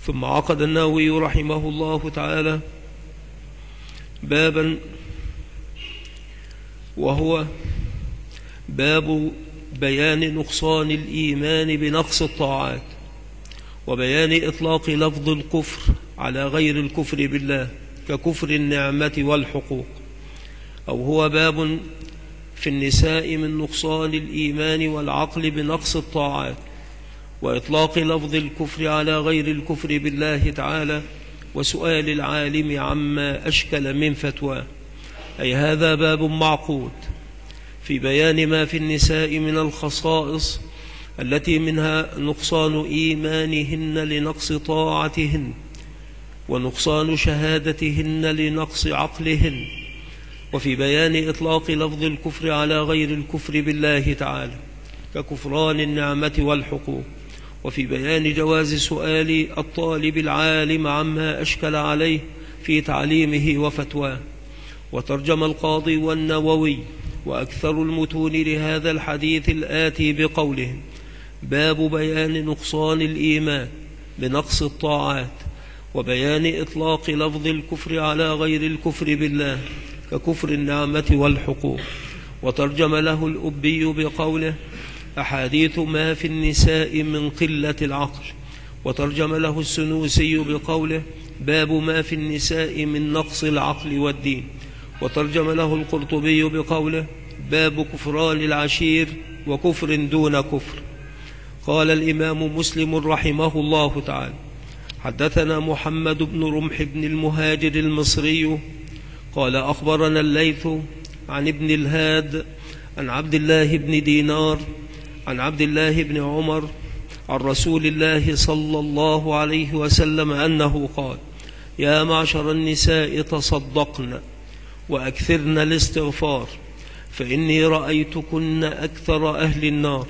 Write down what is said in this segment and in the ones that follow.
ثم عقد النووي رحمه الله تعالى بابا، وهو باب بيان نقصان الإيمان بنقص الطاعات، وبيان إطلاق لفظ الكفر على غير الكفر بالله ككفر النعمة والحقوق. أو هو باب في النساء من نقصان الإيمان والعقل بنقص الطاعات، وإطلاق لفظ الكفر على غير الكفر بالله تعالى، وسؤال العالم عما أشكل من فتوى. أي هذا باب معقود في بيان ما في النساء من الخصائص التي منها نقصان إيمانهن لنقص طاعتهن، ونقصان شهادتهن لنقص عقلهن، وفي بيان إطلاق لفظ الكفر على غير الكفر بالله تعالى ككفران النعمة والحقوق، وفي بيان جواز سؤال الطالب العالم عما أشكل عليه في تعليمه وفتواه. وترجم القاضي والنووي وأكثر المتون لهذا الحديث الآتي بقولهم: باب بيان نقصان الإيمان بنقص الطاعات، وبيان إطلاق لفظ الكفر على غير الكفر بالله ككفر النعمة والحقوق. وترجم له الأبي بقوله: أحاديث ما في النساء من قلة العقل. وترجم له السنوسي بقوله: باب ما في النساء من نقص العقل والدين. وترجم له القرطبي بقوله: باب كفران العشير وكفر دون كفر. قال الإمام مسلم رحمه الله تعالى: حدثنا محمد بن رمح بن المهاجر المصري قال أخبرنا الليث عن ابن الهاد عن عبد الله بن دينار عن عبد الله بن عمر عن رسول الله صلى الله عليه وسلم أنه قال: يا معشر النساء تصدقن وأكثرن الاستغفار، فإني رأيتكن أكثر أهل النار.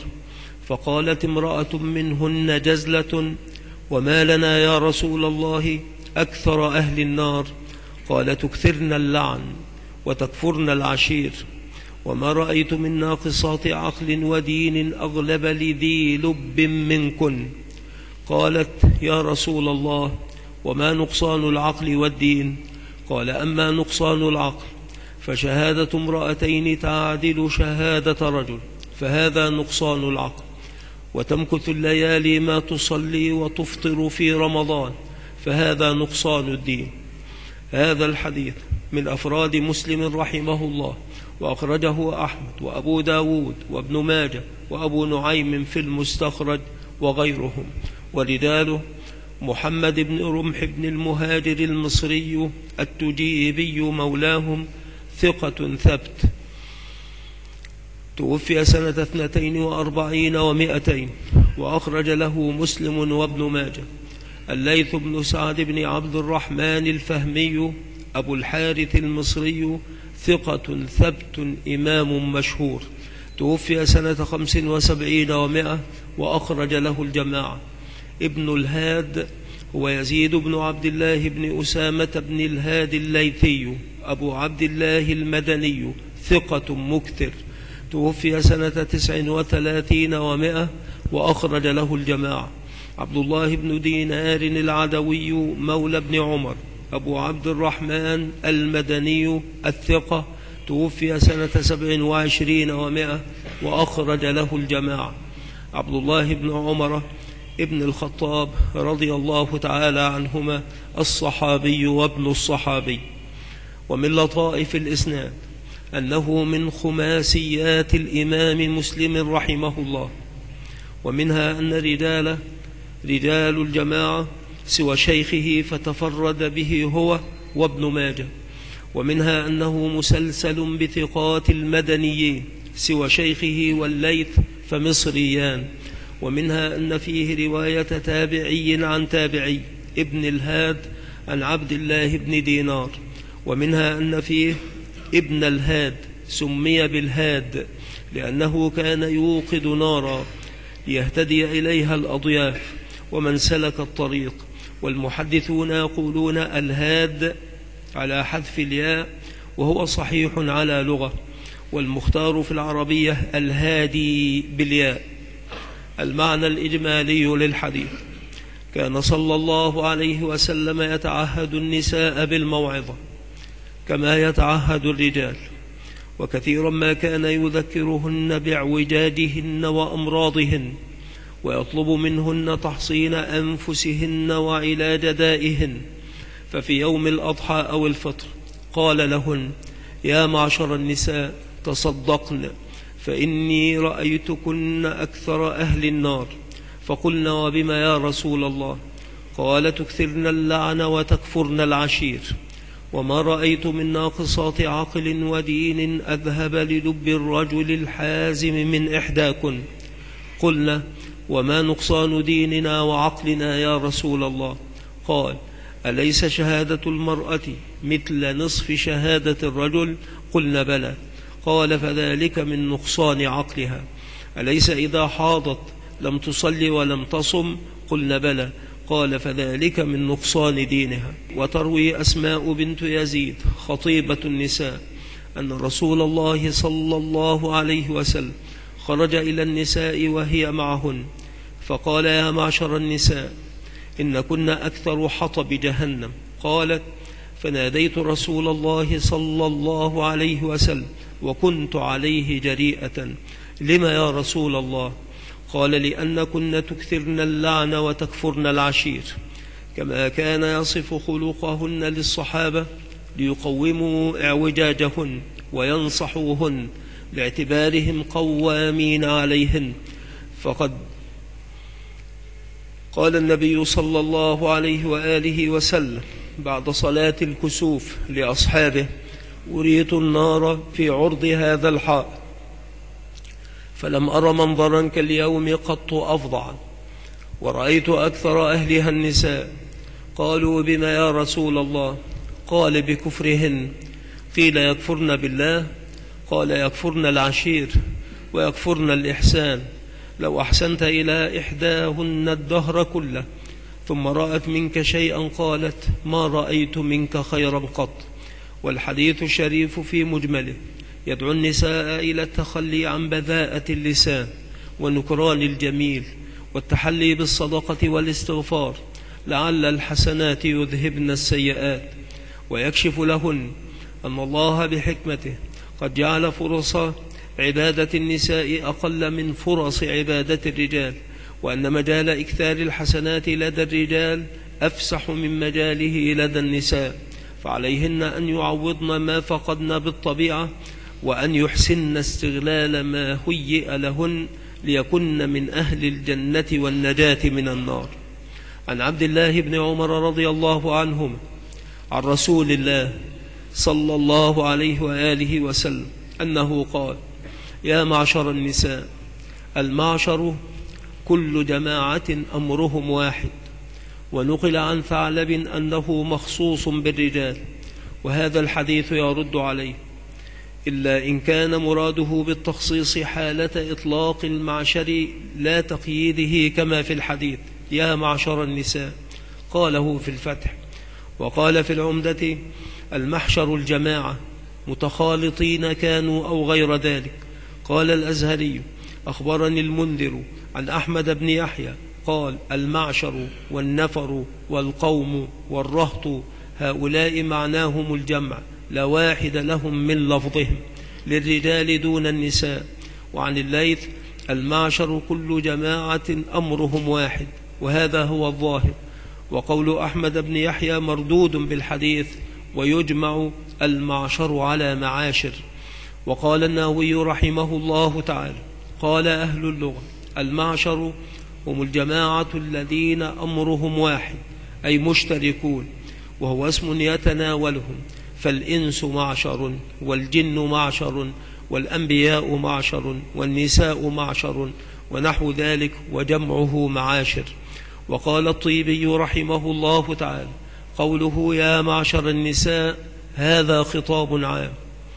فقالت امرأة منهن جزلة: وما لنا يا رسول الله أكثر أهل النار؟ قال: تكثرن اللعن وتكفرن العشير، وما رأيت من ناقصات عقل ودين أغلب لذي لب منكن. قالت: يا رسول الله، وما نقصان العقل والدين؟ قال: أما نقصان العقل فشهادة امرأتين تعدل شهادة رجل، فهذا نقصان العقل. وتمكث الليالي ما تصلي وتفطر في رمضان، فهذا نقصان الدين. هذا الحديث من أفراد مسلم رحمه الله، وأخرجه أحمد وأبو داود وابن ماجه وأبو نعيم في المستخرج وغيرهم. ورجاله: محمد بن رمح بن المهاجر المصري التجيبي مولاهم، ثقة ثبت، توفي سنة 42 و200، وأخرج له مسلم وابن ماجه. الليث بن سعد بن عبد الرحمن الفهمي أبو الحارث المصري، ثقة ثبت إمام مشهور، توفي سنة 75 و100، وأخرج له الجماعة. ابن الهاد هو يزيد بن عبد الله بن أسامة بن الهاد الليثي أبو عبد الله المدني، ثقة مكثر، توفي سنة 39 و100، وأخرج له الجماعة. عبد الله بن دينار العدوي مولى بن عمر أبو عبد الرحمن المدني الثقة، توفي سنة 27 و100، وأخرج له الجماعة. عبد الله بن عمر ابن الخطاب رضي الله تعالى عنهما، الصحابي وابن الصحابي. ومن لطائف الإسناد أنه من خماسيات الإمام مسلم رحمه الله، ومنها أن رجال الجماعة سوى شيخه فتفرد به هو وابن ماجه. ومنها أنه مسلسل بثقات المدنيين سوى شيخه والليث فمصريان. ومنها أن فيه رواية تابعي عن تابعي ابن الهاد عن عبد الله بن دينار. ومنها أن فيه ابن الهاد سمي بالهاد لأنه كان يوقد نارا ليهتدي إليها الأضياف ومن سلك الطريق. والمحدثون يقولون الهاد على حذف الياء، وهو صحيح على لغة، والمختار في العربية الهادي بالياء. المعنى الإجمالي للحديث: كان صلى الله عليه وسلم يتعهد النساء بالموعظة كما يتعهد الرجال، وكثيرا ما كان يذكرهن باعوجاجهن وأمراضهن، ويطلب منهن تحصين أنفسهن وعلاج دائهن. ففي يوم الأضحى أو الفطر قال لهن: يا معشر النساء تصدقن، فإني رأيتكن أكثر أهل النار. فقلن: وبما يا رسول الله؟ قال: تكثرن اللعن وتكفرن العشير، وما رأيت من ناقصات عقل ودين أذهب للب الرجل الحازم من إحداكن. قلنا: وما نقصان ديننا وعقلنا يا رسول الله؟ قال: أليس شهادة المرأة مثل نصف شهادة الرجل؟ قلنا: بلى. قال: فذلك من نقصان عقلها. أليس إذا حاضت لم تصلي ولم تصم؟ قلنا: بلى. قال: فذلك من نقصان دينها. وتروي أسماء بنت يزيد خطيبة النساء أن رسول الله صلى الله عليه وسلم خرج إلى النساء وهي معهن، فقال: يا معشر النساء إن كن أكثر حطب جهنم. قالت: فناديت رسول الله صلى الله عليه وسلم وكنت عليه جريئة: لما يا رسول الله؟ قال: لأنكن تكثرن اللعن وتكفرن العشير. كما كان يصف خلقهن للصحابة ليقوموا اعوجاجهن وينصحوهن باعتبارهم قوامين عليهن. فقد قال النبي صلى الله عليه وآله وسلم بعد صلاة الكسوف لأصحابه: أريت النار في عرض هذا الحائط، فلم أر منظرا كاليوم قط أفظع، ورأيت أكثر أهلها النساء. قالوا: بما يا رسول الله؟ قال: بكفرهن. قيل: يكفرن بالله؟ قال: يكفرن العشير ويكفرن الإحسان. لو أحسنت إلى إحداهن الدهر كله ثم رأت منك شيئا قالت: ما رأيت منك خيرا قط. والحديث الشريف في مجمله يدعو النساء إلى التخلي عن بذاءة اللسان ونكران الجميل والتحلي بالصدقة والاستغفار، لعل الحسنات يذهبن السيئات. ويكشف لهن أن الله بحكمته قد جعل فرص عبادة النساء أقل من فرص عبادة الرجال، وأن مجال إكثار الحسنات لدى الرجال أفسح من مجاله لدى النساء، فعليهن أن يعوضن ما فقدن بالطبيعة، وأن يحسن استغلال ما هيئ لهن ليكن من أهل الجنة والنجاة من النار. عن عبد الله بن عمر رضي الله عنهما عن رسول الله صلى الله عليه وآله وسلم أنه قال: يا معشر النساء، المعشر كل جماعة أمرهم واحد. ونقل عن ثعلب أنه مخصوص بالرجال، وهذا الحديث يرد عليه، إلا إن كان مراده بالتخصيص حالة إطلاق المعشر لا تقييده كما في الحديث يا معشر النساء. قاله في الفتح. وقال في العمدة: المحشر الجماعة متخالطين كانوا أو غير ذلك. قال الأزهري: أخبرني المنذر عن أحمد بن يحيى قال: المعشر والنفر والقوم والرهط هؤلاء معناهم الجمع، لا واحد لهم من لفظهم، للرجال دون النساء. وعن الليث: المعشر كل جماعة أمرهم واحد، وهذا هو الظاهر. وقول أحمد بن يحيى مردود بالحديث، ويجمع المعشر على معاشر. وقال النووي رحمه الله تعالى: قال أهل اللغة: المعشر هم الجماعة الذين أمرهم واحد، أي مشتركون، وهو اسم يتناولهم، فالإنس معشر، والجن معشر، والأنبياء معشر، والنساء معشر، ونحو ذلك، وجمعه معاشر. وقال الطيبي رحمه الله تعالى: قوله يا معشر النساء هذا خطاب عام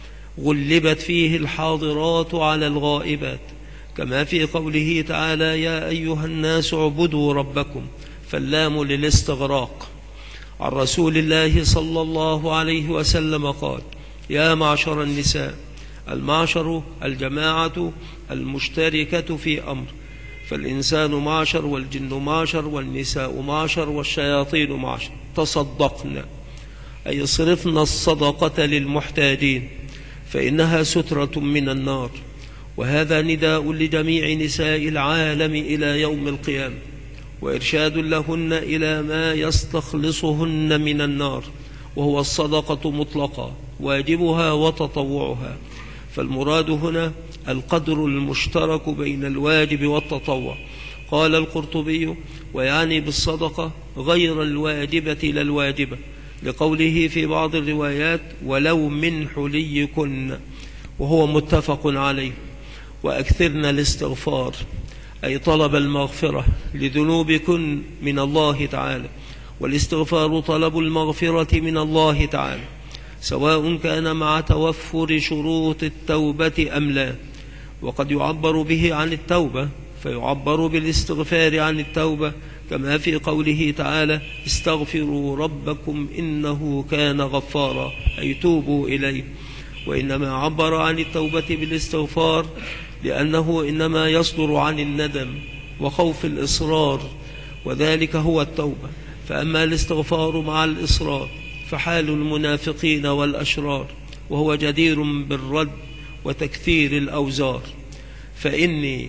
غلبت فيه الحاضرات على الغائبات، كما في قوله تعالى: يا أيها الناس اعبدوا ربكم، فاللام للاستغراق. عن رسول الله صلى الله عليه وسلم قال: يا معشر النساء، المعشر الجماعة المشتركة في أمر، فالإنسان معشر والجن معشر والنساء معشر والشياطين معشر. تصدقن أي صرفنا الصدقة للمحتاجين فإنها سترة من النار. وهذا نداء لجميع نساء العالم إلى يوم القيامة، وإرشاد لهن إلى ما يستخلصهن من النار، وهو الصدقة مطلقة واجبها وتطوعها. فالمراد هنا القدر المشترك بين الواجب والتطوع. قال القرطبي: ويعني بالصدقة غير الواجبة لا الواجبة، لقوله في بعض الروايات: ولو من حليكن، وهو متفق عليه. وأكثرن الاستغفار أي طلب المغفرة لذنوبكن من الله تعالى، والاستغفار طلب المغفرة من الله تعالى، سواء كان مع توفر شروط التوبة أم لا. وقد يعبر به عن التوبة فيعبر بالاستغفار عن التوبة، كما في قوله تعالى: استغفروا ربكم إنه كان غفارا، أي توبوا إليه. وإنما عبر عن التوبة بالاستغفار لأنه إنما يصدر عن الندم وخوف الإصرار، وذلك هو التوبة. فأما الاستغفار مع الإصرار فحال المنافقين والأشرار، وهو جدير بالرد وتكثير الأوزار. فإني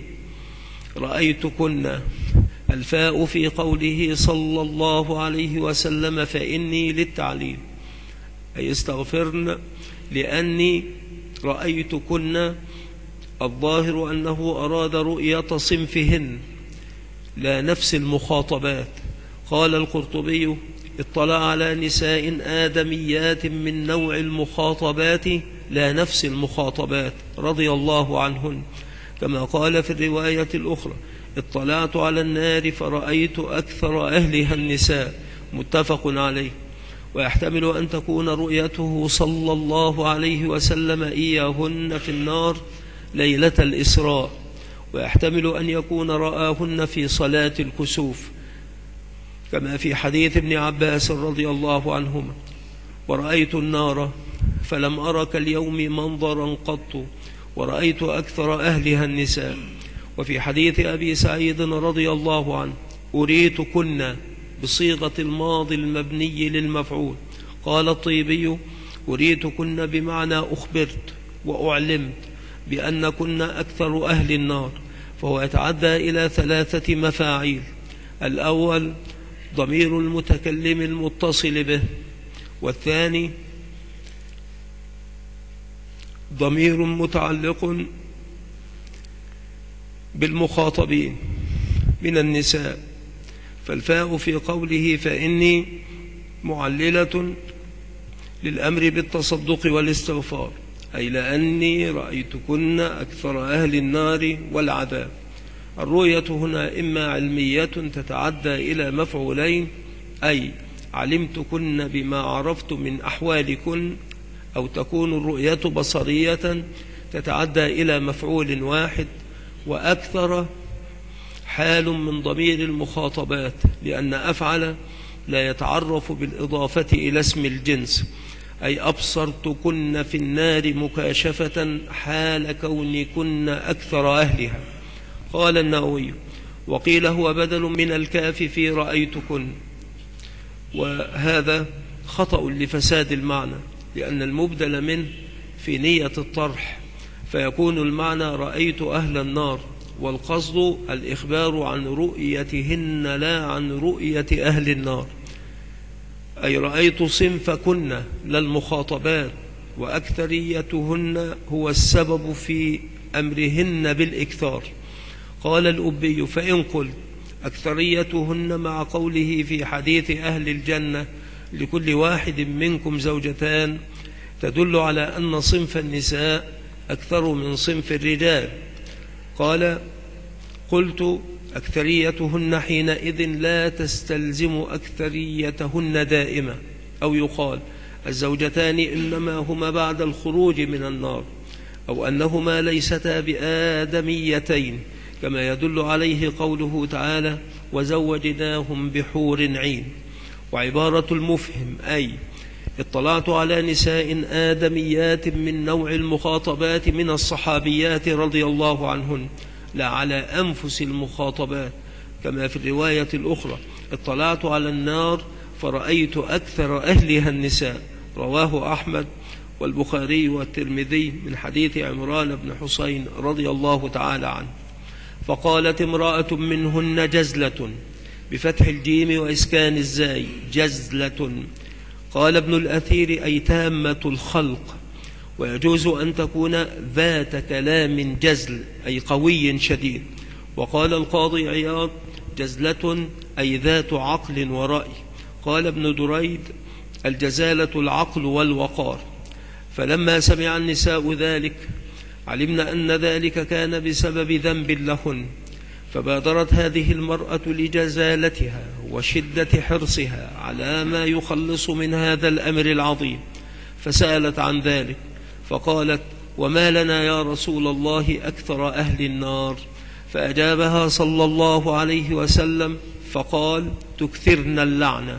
رأيتكن، الفاء في قوله صلى الله عليه وسلم فإني للتعليل، أي استغفرن لأني رأيتكن. الظاهر أنه أراد رؤية صنفهن لا نفس المخاطبات. قال القرطبي: اطلع على نساء آدميات من نوع المخاطبات لا نفس المخاطبات رضي الله عنهن، كما قال في الرواية الأخرى: اطلعت على النار فرأيت أكثر أهلها النساء، متفق عليه. ويحتمل أن تكون رؤيته صلى الله عليه وسلم إياهن في النار ليلة الإسراء، ويحتمل أن يكون رآهن في صلاة الكسوف، كما في حديث ابن عباس رضي الله عنهما: ورأيت النار فلم أر كاليوم منظرا قط، ورأيت أكثر أهلها النساء. وفي حديث أبي سعيد رضي الله عنه: أريتكن، بصيغة الماضي المبني للمفعول. قال الطيبي: أريتكن بمعنى أخبرت وأعلمت بأنكن أكثر أهل النار، فهو يتعدى إلى 3 مفاعيل. الأول ضمير المتكلم المتصل به، والثاني ضمير متعلق بالمخاطبين من النساء. فالفاء في قوله فإني معللة للأمر بالتصدق والاستغفار، أي لأني رأيتكن أكثر أهل النار والعذاب. الرؤية هنا إما علمية تتعدى إلى مفعولين، أي علمتكن بما عرفت من أحوالكن، أو تكون الرؤية بصرية تتعدى إلى مفعول واحد. وأكثر حال من ضمير المخاطبات، لأن أفعل لا يتعرف بالإضافة إلى اسم الجنس، أي أبصرتكن في النار مكاشفة حال كونكن أكثر أهلها. قال النووي: وقيل هو بدل من الكاف في رأيتكن، وهذا خطأ لفساد المعنى، لأن المبدل منه في نية الطرح، فيكون المعنى رأيت أهل النار، والقصد الإخبار عن رؤيتهن لا عن رؤية أهل النار، أي رأيت صنفكن لا المخاطبات، وأكثريتهن هو السبب في أمرهن بالإكثار. قال الأبي: فإن قلت أكثريتهن مع قوله في حديث أهل الجنة لكل واحد منكم زوجتان، تدل على أن صنف النساء أكثر من صنف الرجال. قال: قلت أكثريتهن حينئذ لا تستلزم أكثريتهن دائما، أو يقال الزوجتان إنما هما بعد الخروج من النار، أو أنهما ليستا بآدميتين، كما يدل عليه قوله تعالى: وزوجناهم بحور عين. وعبارة المفهم أي اطلعت على نساء آدميات من نوع المخاطبات من الصحابيات رضي الله عنهن، لا على أنفس المخاطبات، كما في الرواية الأخرى: اطلعت على النار فرأيت أكثر أهلها النساء. رواه أحمد والبخاري والترمذي من حديث عمران بن حسين رضي الله تعالى عنه. فقالت امرأة منهن جزلة بفتح الجيم وإسكان الزاي، جزلة. قال ابن الأثير: أي تامة الخلق، ويجوز أن تكون ذات كلام جزل أي قوي شديد. وقال القاضي عياض: جزلة أي ذات عقل ورأي. قال ابن دريد: الجزالة العقل والوقار. فلما سمع النساء ذلك علمنا أن ذلك كان بسبب ذنب لهن، فبادرت هذه المرأة لجزالتها وشدة حرصها على ما يخلص من هذا الأمر العظيم، فسألت عن ذلك فقالت: وما لنا يا رسول الله أكثر أهل النار؟ فأجابها صلى الله عليه وسلم فقال: تكثرن اللعنة،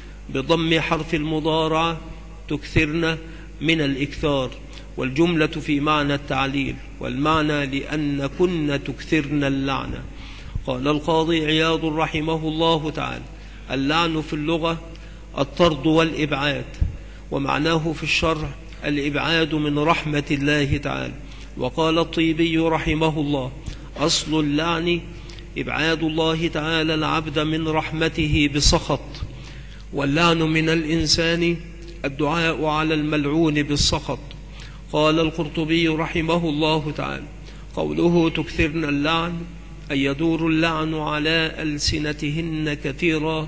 بضم حرف المضارعة، تكثرن من الإكثار، والجملة في معنى التعليل، والمعنى لأن كن تكثرن اللعنة. قال القاضي عياض رحمه الله تعالى: اللعن في اللغة الطرد والإبعاد، ومعناه في الشرع الإبعاد من رحمة الله تعالى. وقال الطيبي رحمه الله: أصل اللعن إبعاد الله تعالى العبد من رحمته بسخط، واللعن من الإنسان الدعاء على الملعون بالسخط. قال القرطبي رحمه الله تعالى: قوله تكثرن اللعن أي يدور اللعن على ألسنتهن كثيرا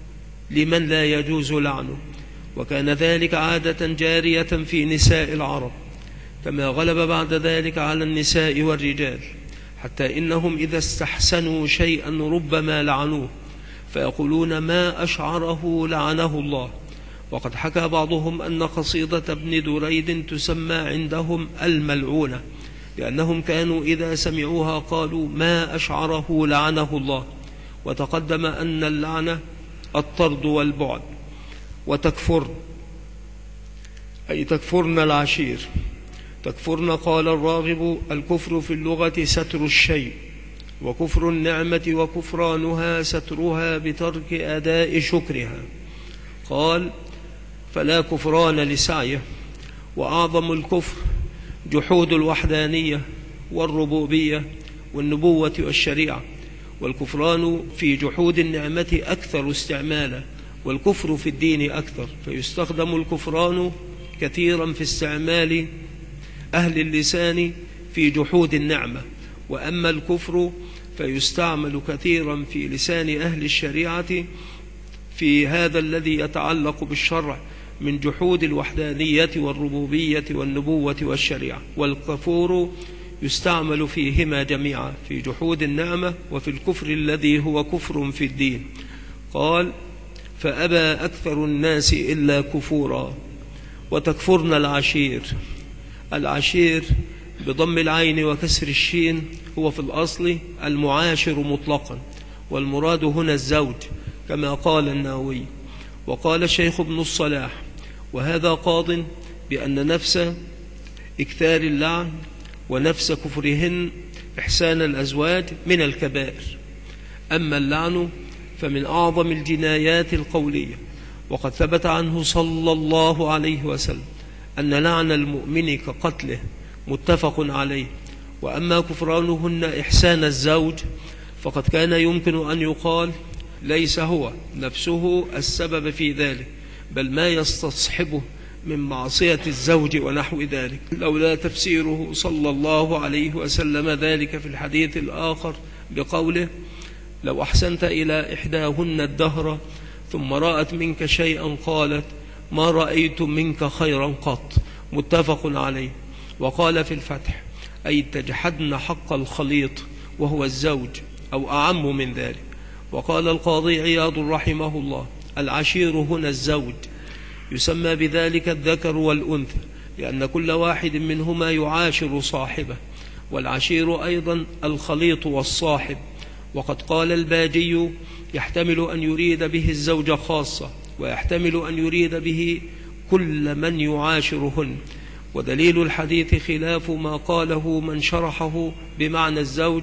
لمن لا يجوز لعنه، وكان ذلك عادة جارية في نساء العرب، كما غلب بعد ذلك على النساء والرجال، حتى إنهم إذا استحسنوا شيئا ربما لعنوه، فيقولون: ما أشعره لعنه الله. وقد حكى بعضهم أن قصيدة ابن دريد تسمى عندهم الملعونة، لأنهم كانوا إذا سمعوها قالوا: ما أشعره لعنه الله. وتقدم أن اللعنة الطرد والبعد. وتكفرن أي تكفرن العشير. تكفرن قال الراغب: الكفر في اللغة ستر الشيء، وكفر النعمة وكفرانها سترها بترك أداء شكرها. قال: فلا كفران لسعيه. وأعظم الكفر جحود الوحدانية والربوبية والنبوة والشريعة، والكفران في جحود النعمة أكثر استعمالا، والكفر في الدين أكثر، فيستخدم الكفران كثيرا في استعمال أهل اللسان في جحود النعمة، وأما الكفر فيستعمل كثيرا في لسان أهل الشريعة في هذا الذي يتعلق بالشرع من جحود الوحدانية والربوبية والنبوة والشريعة. والكفور يستعمل فيهما جميعا، في جحود النعمة وفي الكفر الذي هو كفر في الدين. قال: فأبى أكثر الناس إلا كفورا. وتكفرن العشير. العشير بضم العين وكسر الشين هو في الأصل المعاشر مطلقا، والمراد هنا الزوج، كما قال النووي. وقال الشيخ ابن الصلاح: وهذا قاض بأن نفس إكثار اللعن ونفس كفرهن إحسان الأزواج من الكبائر. أما اللعن فمن أعظم الجنايات القولية، وقد ثبت عنه صلى الله عليه وسلم أن لعن المؤمن كقتله، متفق عليه. وأما كفرانهن إحسان الزوج فقد كان يمكن أن يقال: ليس هو نفسه السبب في ذلك، بل ما يستصحبه من معصية الزوج ونحو ذلك، لولا تفسيره صلى الله عليه وسلم ذلك في الحديث الآخر بقوله: لو أحسنت إلى إحداهن الدهر ثم رأت منك شيئا قالت: ما رأيت منك خيرا قط، متفق عليه. وقال في الفتح: أي تجحدن حق الخليط وهو الزوج، أو أعم من ذلك. وقال القاضي عياض رحمه الله: العشير هنا الزوج، يسمى بذلك الذكر والأنثى، لأن كل واحد منهما يعاشر صاحبه، والعشير أيضا الخليط والصاحب. وقد قال الباجي: يحتمل أن يريد به الزوج خاصة، ويحتمل أن يريد به كل من يعاشرهن. ودليل الحديث خلاف ما قاله من شرحه بمعنى الزوج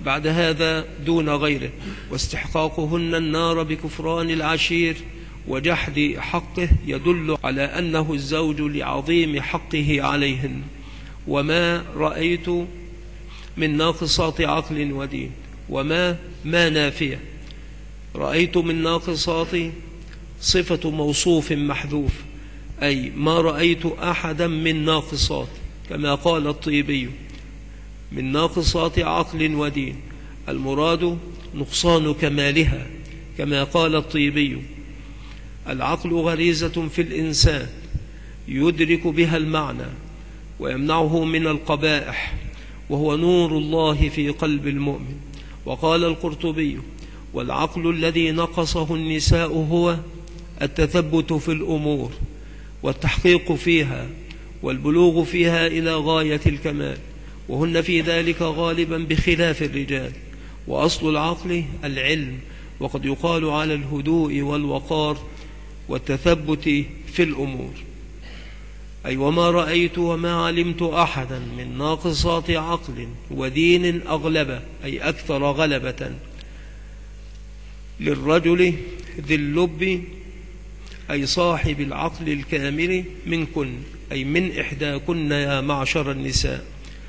بعد هذا دون غيره، واستحقاقهن النار بكفران العشير وجحد حقه يدل على أنه الزوج لعظيم حقه عليهن. وما رأيت من ناقصات عقل ودين، وما نافية، رأيت من ناقصات صفة موصوف محذوف، أي ما رأيت أحدا من ناقصات، كما قال الطيبي من ناقصات عقل ودين، المراد نقصان كمالها، كما قال الطيبي العقل غريزة في الإنسان يدرك بها المعنى ويمنعه من القبائح، وهو نور الله في قلب المؤمن. وقال القرطبي والعقل الذي نقصه النساء هو التثبت في الأمور والتحقيق فيها والبلوغ فيها إلى غاية الكمال، وهن في ذلك غالبا بخلاف الرجال. وأصل العقل العلم، وقد يقال على الهدوء والوقار والتثبت في الأمور. أي وما رأيت وما علمت أحدا من ناقصات عقل ودين أغلب، أي أكثر غلبة للرجل ذي اللب، أي صاحب العقل الكامل منكن، أي من إحداكن يا معشر النساء.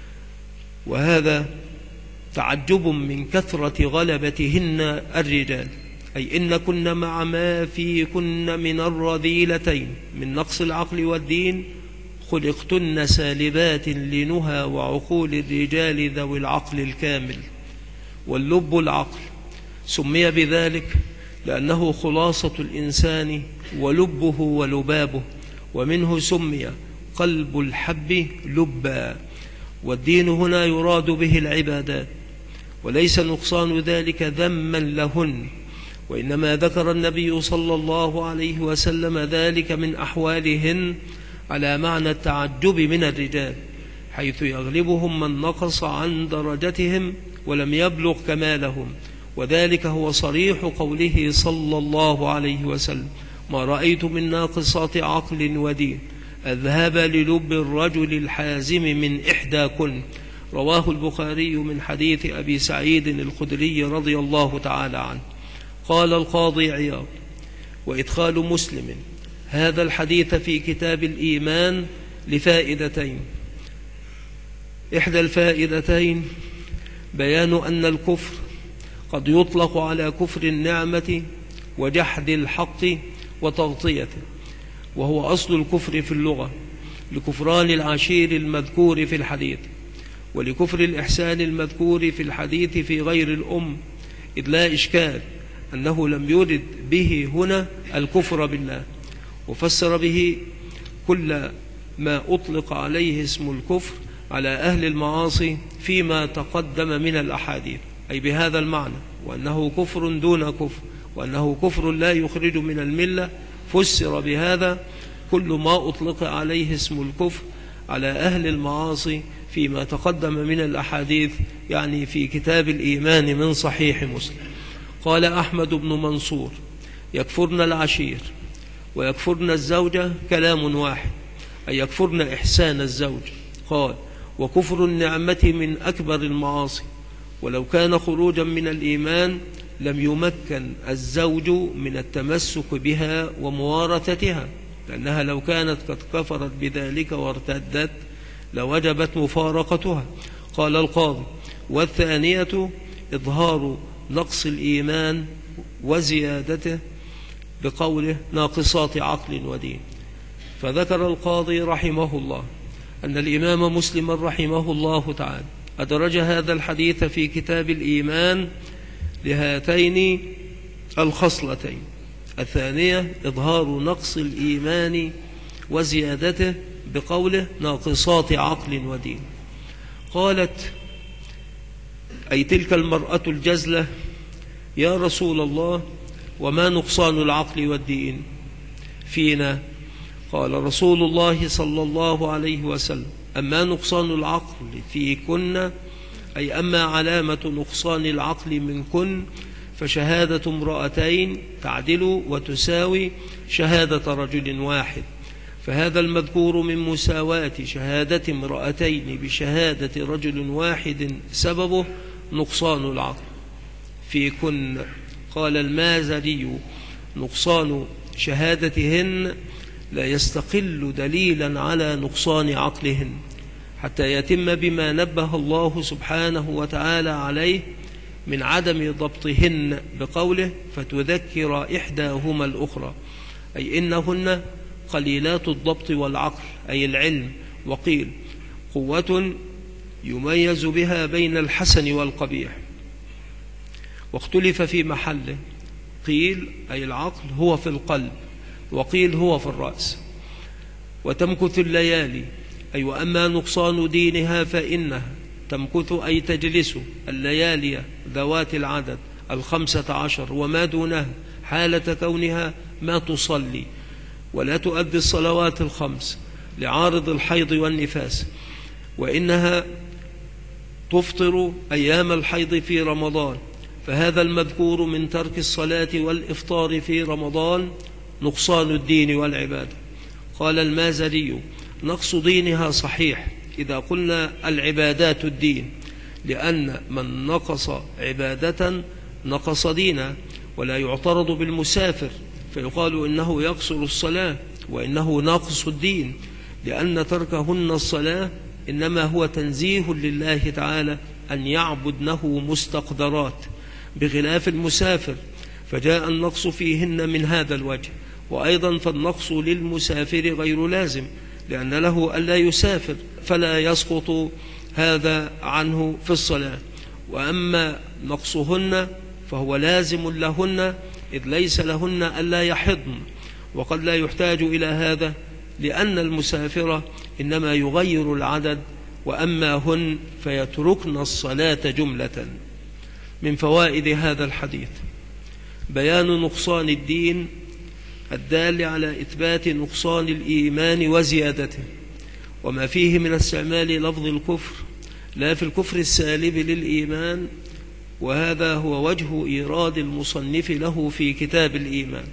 وهذا تعجب من كثرة غلبتهن الرجال، أي إن كن مع ما فيكن من الرذيلتين من نقص العقل والدين خلقتن سالبات لنهى وعقول الرجال ذوي العقل الكامل. واللب العقل سمي بذلك لأنه خلاصة الإنسان ولبه ولبابه، ومنه سمي قلب الحب لبا. والدين هنا يراد به العبادات، وليس نقصان ذلك ذما لهن، وإنما ذكر النبي صلى الله عليه وسلم ذلك من أحوالهن على معنى التعجب من الرجال، حيث يغلبهم من نقص عن درجتهم ولم يبلغ كمالهم. وذلك هو صريح قوله صلى الله عليه وسلم ما رأيت من ناقصات عقل ودين أذهب للب الرجل الحازم من إحداكن. رواه البخاري من حديث أبي سعيد الخدري رضي الله تعالى عنه. قال القاضي عياض وإدخال مسلم هذا الحديث في كتاب الإيمان لفائدتين. إحدى الفائدتين بيان أن الكفر قد يطلق على كفر النعمة وجحد الحق وتغطيته، وهو أصل الكفر في اللغة، لكفران العشير المذكور في الحديث، ولكفر الإحسان المذكور في الحديث في غير الأم، إذ لا إشكال أنه لم يرد به هنا الكفر بالله، وفسر به كل ما أطلق عليه اسم الكفر على أهل المعاصي فيما تقدم من الأحاديث، أي بهذا المعنى، وأنه كفر دون كفر، وأنه كفر لا يخرج من الملة. فسر بهذا كل ما أطلق عليه اسم الكفر على أهل المعاصي فيما تقدم من الأحاديث، يعني في كتاب الإيمان من صحيح مسلم. قال أحمد بن منصور يكفرن العشير ويكفرن الزوجة كلام واحد، أي يكفرن إحسان الزوج. قال وكفر النعمة من أكبر المعاصي، ولو كان خروجا من الإيمان لم يمكن الزوج من التمسك بها وموارثتها، لأنها لو كانت قد كفرت بذلك وارتدت لوجبت مفارقتها. قال القاضي والثانية إظهار نقص الإيمان وزيادته بقوله ناقصات عقل ودين. فذكر القاضي رحمه الله أن الإمام مسلم رحمه الله تعالى أدرج هذا الحديث في كتاب الإيمان لهاتين الخصلتين: الثانية إظهار نقص الإيمان وزيادته بقوله ناقصات عقل ودين. قالت أي تلك المرأة الجزلة يا رسول الله وما نقصان العقل والدين فينا؟ قال رسول الله صلى الله عليه وسلم أما نقصان العقل فيكن، أي أما علامة نقصان العقل منكن، فشهادة امرأتين تعدل وتساوي شهادة رجل واحد. فهذا المذكور من مساواة شهادة امرأتين بشهادة رجل واحد سببه نقصان العقل فيكن. قال المازري: نقصان شهادتهن لا يستقل دليلا على نقصان عقلهن، حتى يتم بما نبه الله سبحانه وتعالى عليه من عدم ضبطهن بقوله: فتذكر إحداهما الأخرى، أي إنهن قليلات الضبط والعقل، أي العلم. وقيل: قوة يميز بها بين الحسن والقبيح. واختلف في محله، قيل أي العقل هو في القلب، وقيل هو في الرأس. وتمكث الليالي، أي وأما نقصان دينها فإنها تمكث أي تجلس الليالي ذوات العدد 15 وما دونها حالة كونها ما تصلي ولا تؤدي الصلوات الخمس لعارض الحيض والنفاس، وإنها تفطر أيام الحيض في رمضان، فهذا المذكور من ترك الصلاة والإفطار في رمضان نقصان الدين والعبادة. قال المازري: نقص دينها صحيح إذا قلنا العبادات الدين، لأن من نقص عبادة نقص دينا، ولا يعترض بالمسافر فيقال إنه يقصر الصلاة وإنه ناقص الدين، لأن تركهن الصلاة إنما هو تنزيه لله تعالى أن يعبدنه مستقدرات، بخلاف المسافر فجاء النقص فيهن من هذا الوجه. وأيضا فالنقص للمسافر غير لازم، لأن له ألا يسافر فلا يسقط هذا عنه في الصلاة. وأما نقصهن فهو لازم لهن، إذ ليس لهن ألا يحضن، وقد لا يحتاج إلى هذا لأن المسافر إنما يغير العدد، وأما هن فيتركن الصلاة جملة. من فوائد هذا الحديث بيان نقصان الدين الدال على إثبات نقصان الإيمان وزيادته، وما فيه من استعمال لفظ الكفر لا في الكفر السالب للإيمان، وهذا هو وجه إيراد المصنف له في كتاب الإيمان.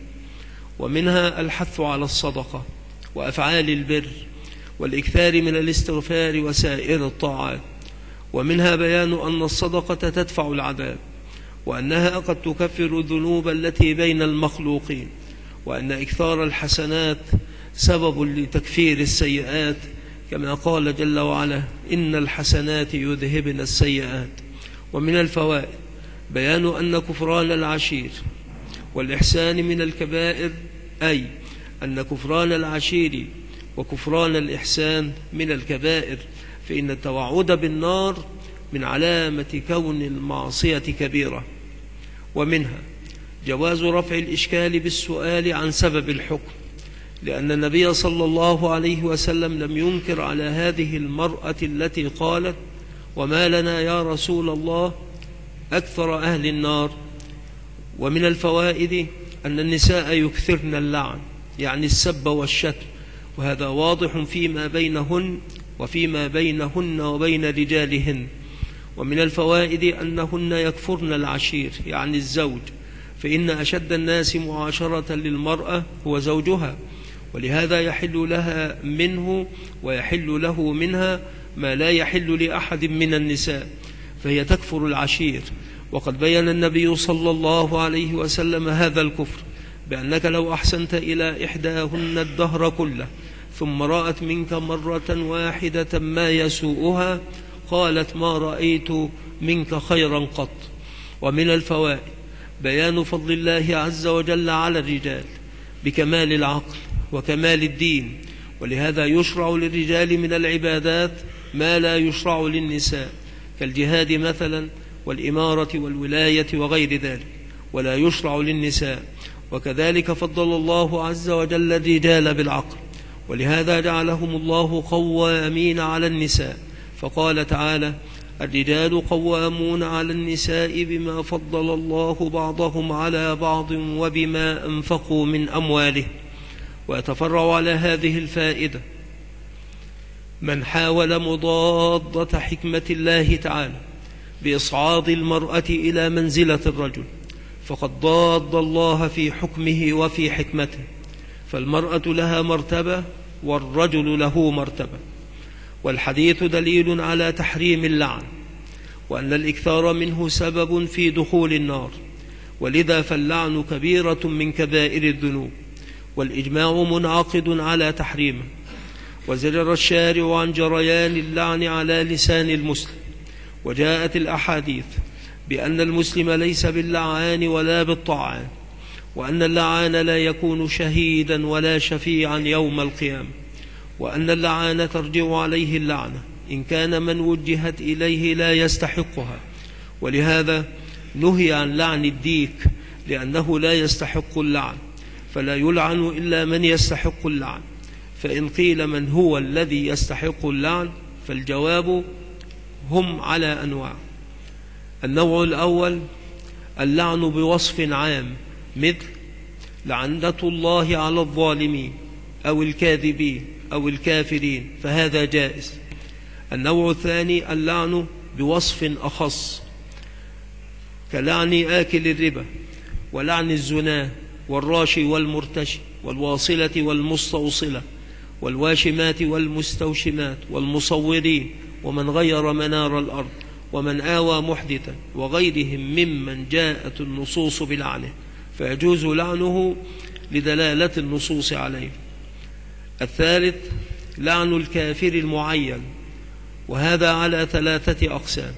ومنها الحث على الصدقة وأفعال البر والإكثار من الاستغفار وسائر الطاعات. ومنها بيان أن الصدقة تدفع العذاب، وأنها قد تكفر الذنوب التي بين المخلوقين، وأن إكثار الحسنات سبب لتكفير السيئات، كما قال جل وعلا: إن الحسنات يذهبن السيئات. ومن الفوائد بيان أن كفران العشير والإحسان من الكبائر، أي أن كفران العشير وكفران الإحسان من الكبائر، فإن التوعد بالنار من علامة كون المعصية كبيرة. ومنها جواز رفع الإشكال بالسؤال عن سبب الحكم، لأن النبي صلى الله عليه وسلم لم ينكر على هذه المرأة التي قالت: وما لنا يا رسول الله أكثر أهل النار. ومن الفوائد أن النساء يكثرن اللعن، يعني السب والشتم، وهذا واضح فيما بينهن وفيما بينهن وبين رجالهن. ومن الفوائد أنهن يكفرن العشير، يعني الزوج، فإن أشد الناس معاشرة للمرأة هو زوجها، ولهذا يحل لها منه ويحل له منها ما لا يحل لأحد من النساء، فهي تكفر العشير. وقد بين النبي صلى الله عليه وسلم هذا الكفر بأنك لو أحسنت إلى إحداهن الدهر كله ثم رأت منك مرة واحدة ما يسوءها قالت: ما رأيت منك خيرا قط. ومن الفوائد بيان فضل الله عز وجل على الرجال بكمال العقل وكمال الدين، ولهذا يشرع للرجال من العبادات ما لا يشرع للنساء، كالجهاد مثلا والإمارة والولاية وغير ذلك، ولا يشرع للنساء. وكذلك فضل الله عز وجل الرجال بالعقل، ولهذا جعلهم الله قوامين على النساء، فقال تعالى: الرجال قوامون على النساء بما فضل الله بعضهم على بعض وبما أنفقوا من أمواله. ويتفرع على هذه الفائدة من حاول مضادة حكمة الله تعالى بإصعاد المرأة إلى منزلة الرجل، فقد ضاد الله في حكمه وفي حكمته، فالمرأة لها مرتبة والرجل له مرتبة. والحديث دليل على تحريم اللعن، وأن الإكثار منه سبب في دخول النار، ولذا فاللعن كبيرة من كبائر الذنوب، والإجماع منعقد على تحريمه. وزجر الشارع عن جريان اللعن على لسان المسلم، وجاءت الأحاديث بأن المسلم ليس باللعان ولا بالطعان، وأن اللعان لا يكون شهيدا ولا شفيعا يوم القيامة، وأن اللعان ترجع عليه اللعنة إن كان من وجهت إليه لا يستحقها. ولهذا نهي عن لعن الديك لأنه لا يستحق اللعن، فلا يلعن إلا من يستحق اللعن. فإن قيل من هو الذي يستحق اللعن فالجواب هم على أنواع. النوع الأول اللعن بوصف عام، مثل لعنة الله على الظالمين أو الكاذبين أو الكافرين، فهذا جائز. النوع الثاني اللعن بوصف أخص، كلعن آكل الربا، ولعن الزنا، والراشي والمرتشي، والواصلة والمستوصلة، والواشمات والمستوشمات، والمصورين، ومن غير منار الأرض، ومن آوى محدثا، وغيرهم ممن جاءت النصوص بلعنه، فيجوز لعنه لدلالة النصوص عليه. الثالث لعن الكافر المعين، وهذا على 3 أقسام.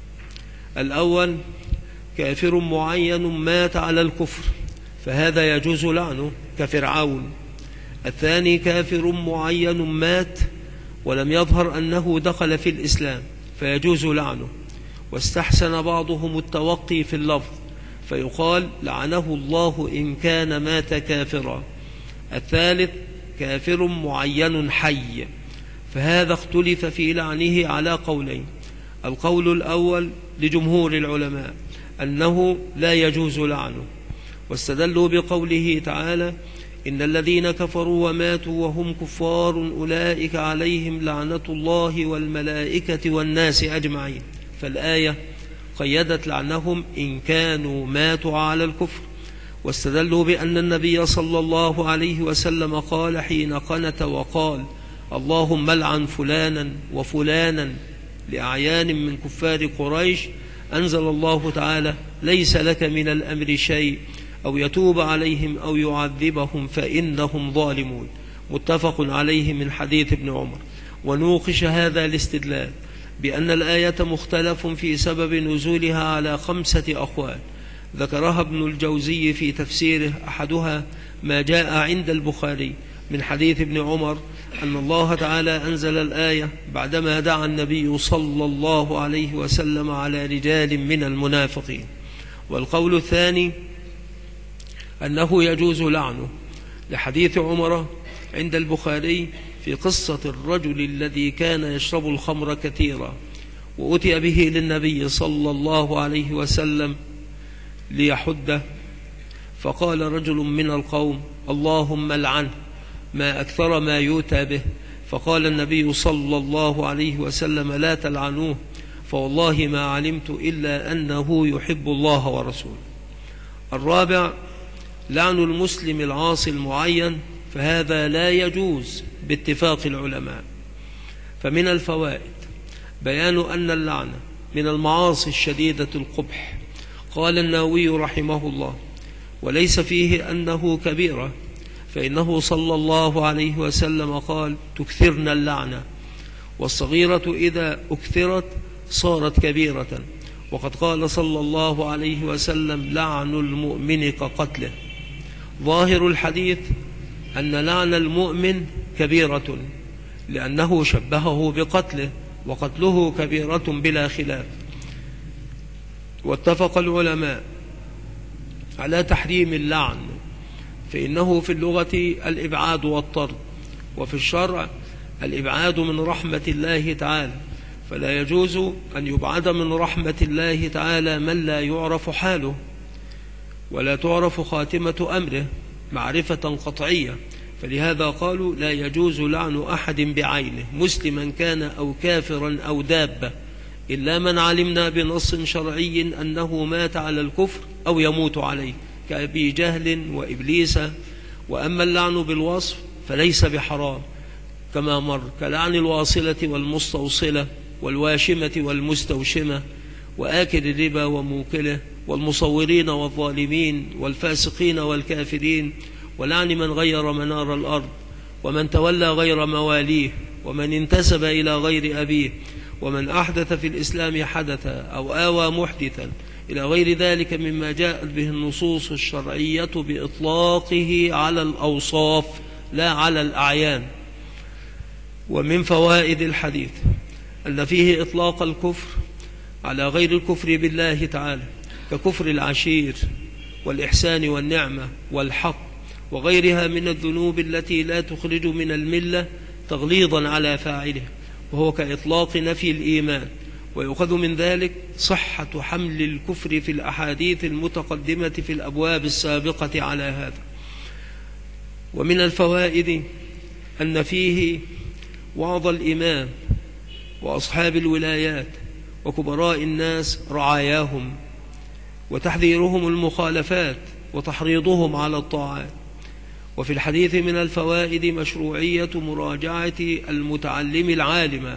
الأول كافر معين مات على الكفر، فهذا يجوز لعنه كفرعون. الثاني كافر معين مات ولم يظهر أنه دخل في الإسلام، فيجوز لعنه، واستحسن بعضهم التوقي في اللفظ فيقال لعنه الله إن كان مات كافرا. الثالث كافر معين حي، فهذا اختلف في لعنه على قولين. القول الأول لجمهور العلماء أنه لا يجوز لعنه، واستدلوا بقوله تعالى إن الذين كفروا وماتوا وهم كفار أولئك عليهم لعنة الله والملائكة والناس أجمعين، فالآية قيدت لعنهم إن كانوا ماتوا على الكفر. واستدلوا بأن النبي صلى الله عليه وسلم قال حين قنت وقال اللهم لعن فلانا وفلانا لأعيان من كفار قريش، أنزل الله تعالى ليس لك من الأمر شيء أو يتوب عليهم أو يعذبهم فإنهم ظالمون، متفق عليه من حديث ابن عمر. ونوقش هذا الاستدلال بأن الآية مختلف في سبب نزولها على 5 أقوال ذكرها ابن الجوزي في تفسيره. أحدها ما جاء عند البخاري من حديث ابن عمر أن الله تعالى أنزل الآية بعدما دعا النبي صلى الله عليه وسلم على رجال من المنافقين. والقول الثاني أنه يجوز لعنه لحديث عمر عند البخاري في قصة الرجل الذي كان يشرب الخمر كثيرا، وأتي به للنبي صلى الله عليه وسلم ليحده، فقال رجل من القوم اللهم لعنه ما أكثر ما يؤتى به، فقال النبي صلى الله عليه وسلم لا تلعنوه فوالله ما علمت إلا أنه يحب الله ورسوله. الرابع لعن المسلم العاصي المعين، فهذا لا يجوز باتفاق العلماء. فمن الفوائد بيان أن اللعنة من المعاصي الشديدة القبح. قال النووي رحمه الله وليس فيه أنه كبيرة، فإنه صلى الله عليه وسلم قال تكثرن اللعنة، والصغيرة إذا أكثرت صارت كبيرة، وقد قال صلى الله عليه وسلم لعن المؤمن كقتله. ظاهر الحديث أن لعن المؤمن كبيرة لأنه شبهه بقتله، وقتله كبيرة بلا خلاف. واتفق العلماء على تحريم اللعن، فإنه في اللغة الإبعاد والطرد، وفي الشرع الإبعاد من رحمة الله تعالى، فلا يجوز أن يبعد من رحمة الله تعالى من لا يعرف حاله ولا تعرف خاتمة أمره معرفة قطعية. فلهذا قالوا لا يجوز لعن أحد بعينه مسلما كان أو كافرا أو دابة، إلا من علمنا بنص شرعي أنه مات على الكفر أو يموت عليه كأبي جهل وإبليس. وأما اللعن بالوصف فليس بحرام كما مر، كلعن الواصلة والمستوصلة والواشمة والمستوشمة وآكل الربا وموكله، والمصورين والظالمين، والفاسقين والكافرين، ولعن من غير منار الأرض، ومن تولى غير مواليه، ومن انتسب إلى غير أبيه، ومن أحدث في الإسلام حدثا أو آوى محدثا، إلى غير ذلك مما جاءت به النصوص الشرعية بإطلاقه على الأوصاف لا على الأعيان. ومن فوائد الحديث أن فيه إطلاق الكفر على غير الكفر بالله تعالى، ككفر العشير والإحسان والنعمة والحق وغيرها من الذنوب التي لا تخرج من الملة تغليظا على فاعله، وهو كإطلاق نفي الإيمان. ويؤخذ من ذلك صحة حمل الكفر في الأحاديث المتقدمة في الأبواب السابقة على هذا. ومن الفوائد أن فيه وعظ الإمام وأصحاب الولايات وكبراء الناس رعاياهم، وتحذيرهم المخالفات وتحريضهم على الطاعات. وفي الحديث من الفوائد مشروعية مراجعة المتعلم العالم،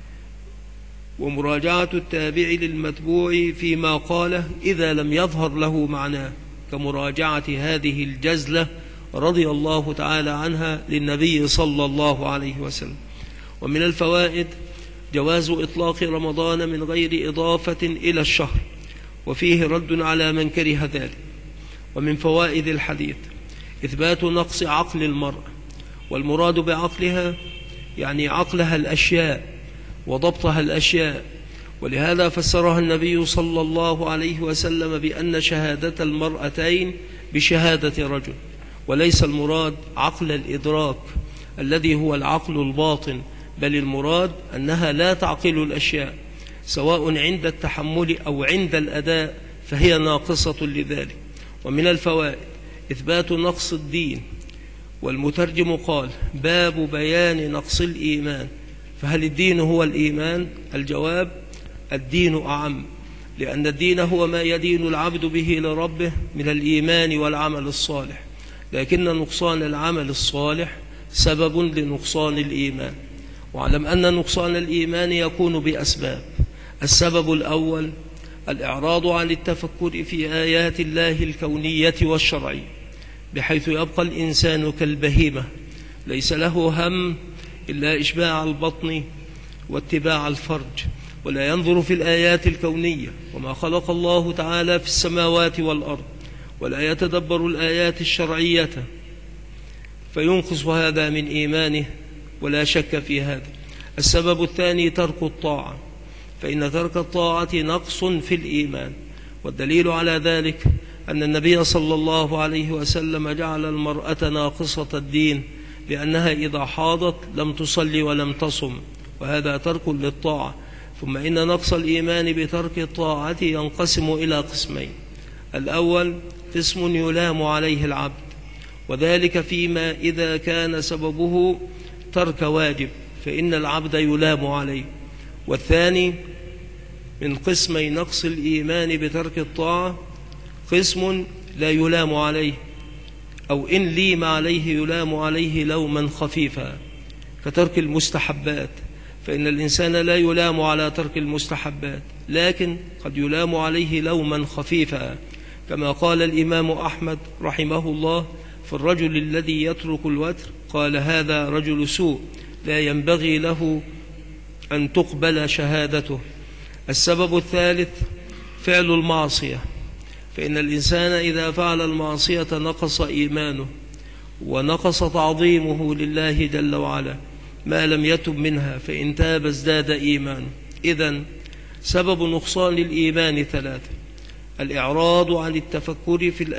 ومراجعة التابع للمتبوع فيما قاله إذا لم يظهر له معناه، كمراجعة هذه الجزلة رضي الله تعالى عنها للنبي صلى الله عليه وسلم. ومن الفوائد جواز إطلاق رمضان من غير إضافة إلى الشهر، وفيه رد على من كره ذلك. ومن فوائد الحديث إثبات نقص عقل المرأة، والمراد بعقلها يعني عقلها الأشياء وضبطها الأشياء، ولهذا فسرها النبي صلى الله عليه وسلم بأن شهادة المرأتين بشهادة رجل، وليس المراد عقل الإدراك الذي هو العقل الباطن، بل المراد أنها لا تعقل الأشياء سواء عند التحمل أو عند الأداء، فهي ناقصة لذلك. ومن الفوائد إثبات نقص الدين، والمترجم قال باب بيان نقص الإيمان. فهل الدين هو الإيمان؟ الجواب الدين أعم، لأن الدين هو ما يدين العبد به لربه من الإيمان والعمل الصالح، لكن نقصان العمل الصالح سبب لنقصان الإيمان. واعلم أن نقصان الإيمان يكون بأسباب. السبب الأول الإعراض عن التفكر في آيات الله الكونية والشرعية، بحيث يبقى الإنسان كالبهيمة ليس له هم إلا إشباع البطن واتباع الفرج، ولا ينظر في الآيات الكونية وما خلق الله تعالى في السماوات والأرض، ولا يتدبر الآيات الشرعية، فينقص هذا من إيمانه ولا شك في هذا. السبب الثاني ترك الطاعة، فإن ترك الطاعة نقص في الإيمان، والدليل على ذلك أن النبي صلى الله عليه وسلم جعل المرأة ناقصة الدين، لأنها إذا حاضت لم تصلي ولم تصم، وهذا ترك للطاعة. ثم إن نقص الإيمان بترك الطاعة ينقسم إلى قسمين: الأول قسم يلام عليه العبد، وذلك فيما إذا كان سببه ترك واجب فإن العبد يلام عليه. والثاني من قسمي نقص الإيمان بترك الطاعة قسم لا يلام عليه، أو إن ليم عليه يلام عليه لوما خفيفا، كترك المستحبات، فإن الإنسان لا يلام على ترك المستحبات، لكن قد يلام عليه لوما خفيفا، كما قال الإمام أحمد رحمه الله في الرجل الذي يترك الوتر، قال هذا رجل سوء لا ينبغي له أن تقبل شهادته. السبب الثالث فعل المعصية، فإن الإنسان إذا فعل المعصية نقص إيمانه ونقص تعظيمه لله جل وعلا ما لم يتب منها، فإن تاب ازداد إيمانه. إذن سبب نقصان الإيمان ثلاثة: الإعراض عن التفكر في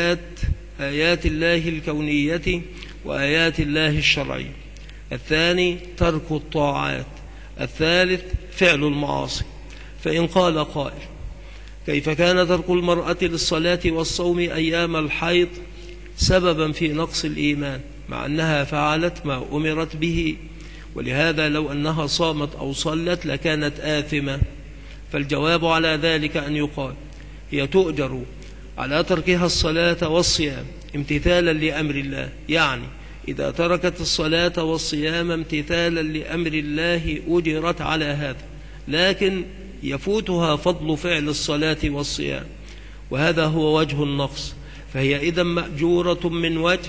آيات الله الكونية وآيات الله الشرعية. الثاني ترك الطاعات. الثالث فعل المعاصي. فإن قال قائل: كيف كان ترك المرأة للصلاة والصوم أيام الحيض سببا في نقص الإيمان مع أنها فعلت ما أمرت به، ولهذا لو أنها صامت أو صلت لكانت آثمة؟ فالجواب على ذلك أن يقال: هي تؤجر على تركها الصلاة والصيام امتثالا لأمر الله، يعني إذا تركت الصلاة والصيام امتثالا لأمر الله أجرت على هذا، لكن يفوتها فضل فعل الصلاة والصيام، وهذا هو وجه النقص، فهي إذا مأجورة من وجه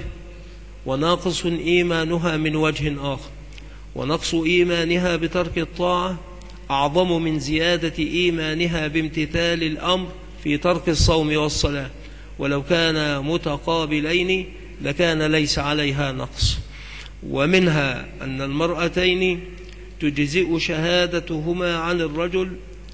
وناقص إيمانها من وجه آخر، ونقص إيمانها بترك الطاعة أعظم من زيادة إيمانها بامتثال الأمر في ترك الصوم والصلاة، ولو كان متقابلين لكان ليس عليها نقص. ومنها أن المرأتين تجزئ شهادتهما عن الرجل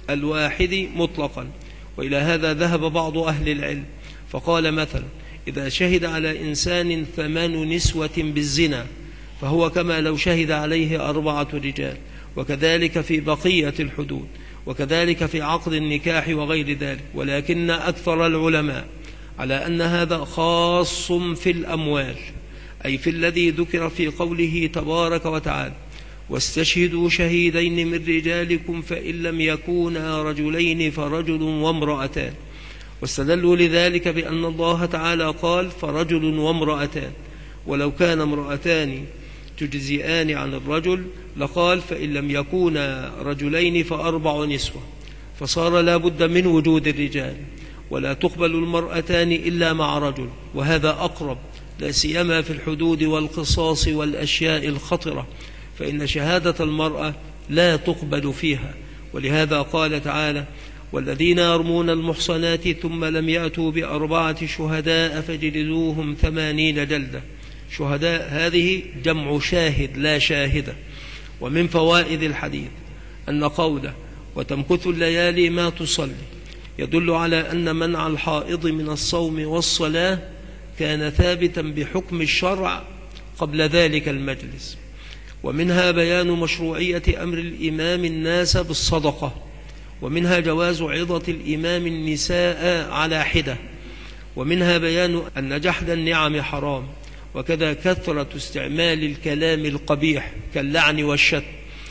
الواحد مطلقا، وإلى هذا ذهب بعض أهل العلم، فقال مثلا إذا شهد على إنسان 8 نسوة بالزنا فهو كما لو شهد عليه 4 رجال، وكذلك في بقية الحدود، وكذلك في عقد النكاح وغير ذلك. ولكن أكثر العلماء على أن هذا خاص في الأموال، أي في الذي ذكر في قوله تبارك وتعالى واستشهدوا شهيدين من رجالكم فإن لم يكونا رجلين فرجل وامرأتان، واستدلوا لذلك بأن الله تعالى قال فرجل وامرأتان، ولو كان امرأتان تجزئان عن الرجل لقال فإن لم يكونا رجلين ف4 نسوة، فصار لا بد من وجود الرجال، ولا تقبل المرأتان إلا مع رجل، وهذا أقرب لا سيما في الحدود والقصاص والأشياء الخطرة، فإن شهادة المرأة لا تقبل فيها. ولهذا قال تعالى والذين يرمون المحصنات ثم لم يأتوا ب4 شهداء فاجلدوهم 80 جلدة. شهداء هذه جمع شاهد لا شاهدة. ومن فوائد الحديث أن قوله وتمكث الليالي ما تصلي يدل على أن منع الحائض من الصوم والصلاة كان ثابتا بحكم الشرع قبل ذلك المجلس. ومنها بيان مشروعية أمر الإمام الناس بالصدقة، ومنها جواز عظة الإمام النساء على حدة، ومنها بيان أن جحد النعم حرام، وكذا كثرة استعمال الكلام القبيح كاللعن والشتم.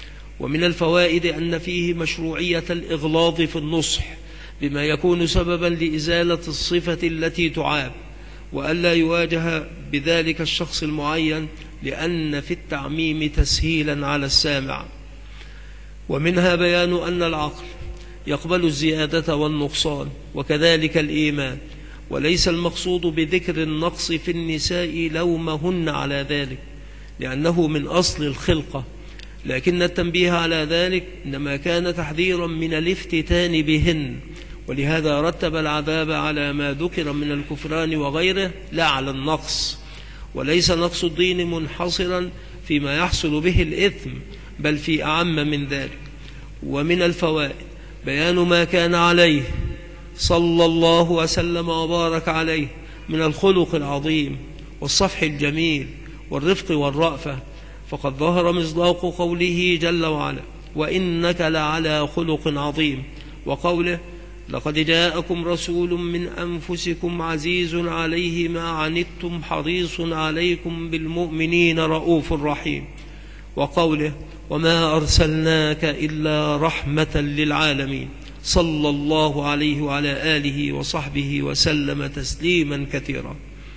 ومن الفوائد أن فيه مشروعية الإغلاظ في النصح بما يكون سببا لإزالة الصفة التي تعاب، وألا يواجه بذلك الشخص المعين، لأن في التعميم تسهيلا على السامع. ومنها بيان أن العقل يقبل الزيادة والنقصان، وكذلك الإيمان، وليس المقصود بذكر النقص في النساء لومهن على ذلك لأنه من أصل الخلقة، لكن التنبيه على ذلك إنما كان تحذيرا من الافتتان بهن، ولهذا رتب العذاب على ما ذكر من الكفران وغيره لا على النقص. وليس نقص الدين منحصرا فيما يحصل به الإثم، بل في أعم من ذلك. ومن الفوائد بيان ما كان عليه صلى الله وسلم وبارك عليه من الخلق العظيم والصفح الجميل والرفق والرأفة، فقد ظهر مصداق قوله جل وعلا وإنك لعلى خلق عظيم، وقوله لقد جاءكم رسول من أنفسكم عزيز عليه ما عنتم حريص عليكم بالمؤمنين رؤوف رحيم، وقوله وما أرسلناك إلا رحمة للعالمين، صلى الله عليه وعلى آله وصحبه وسلم تسليما كثيرا.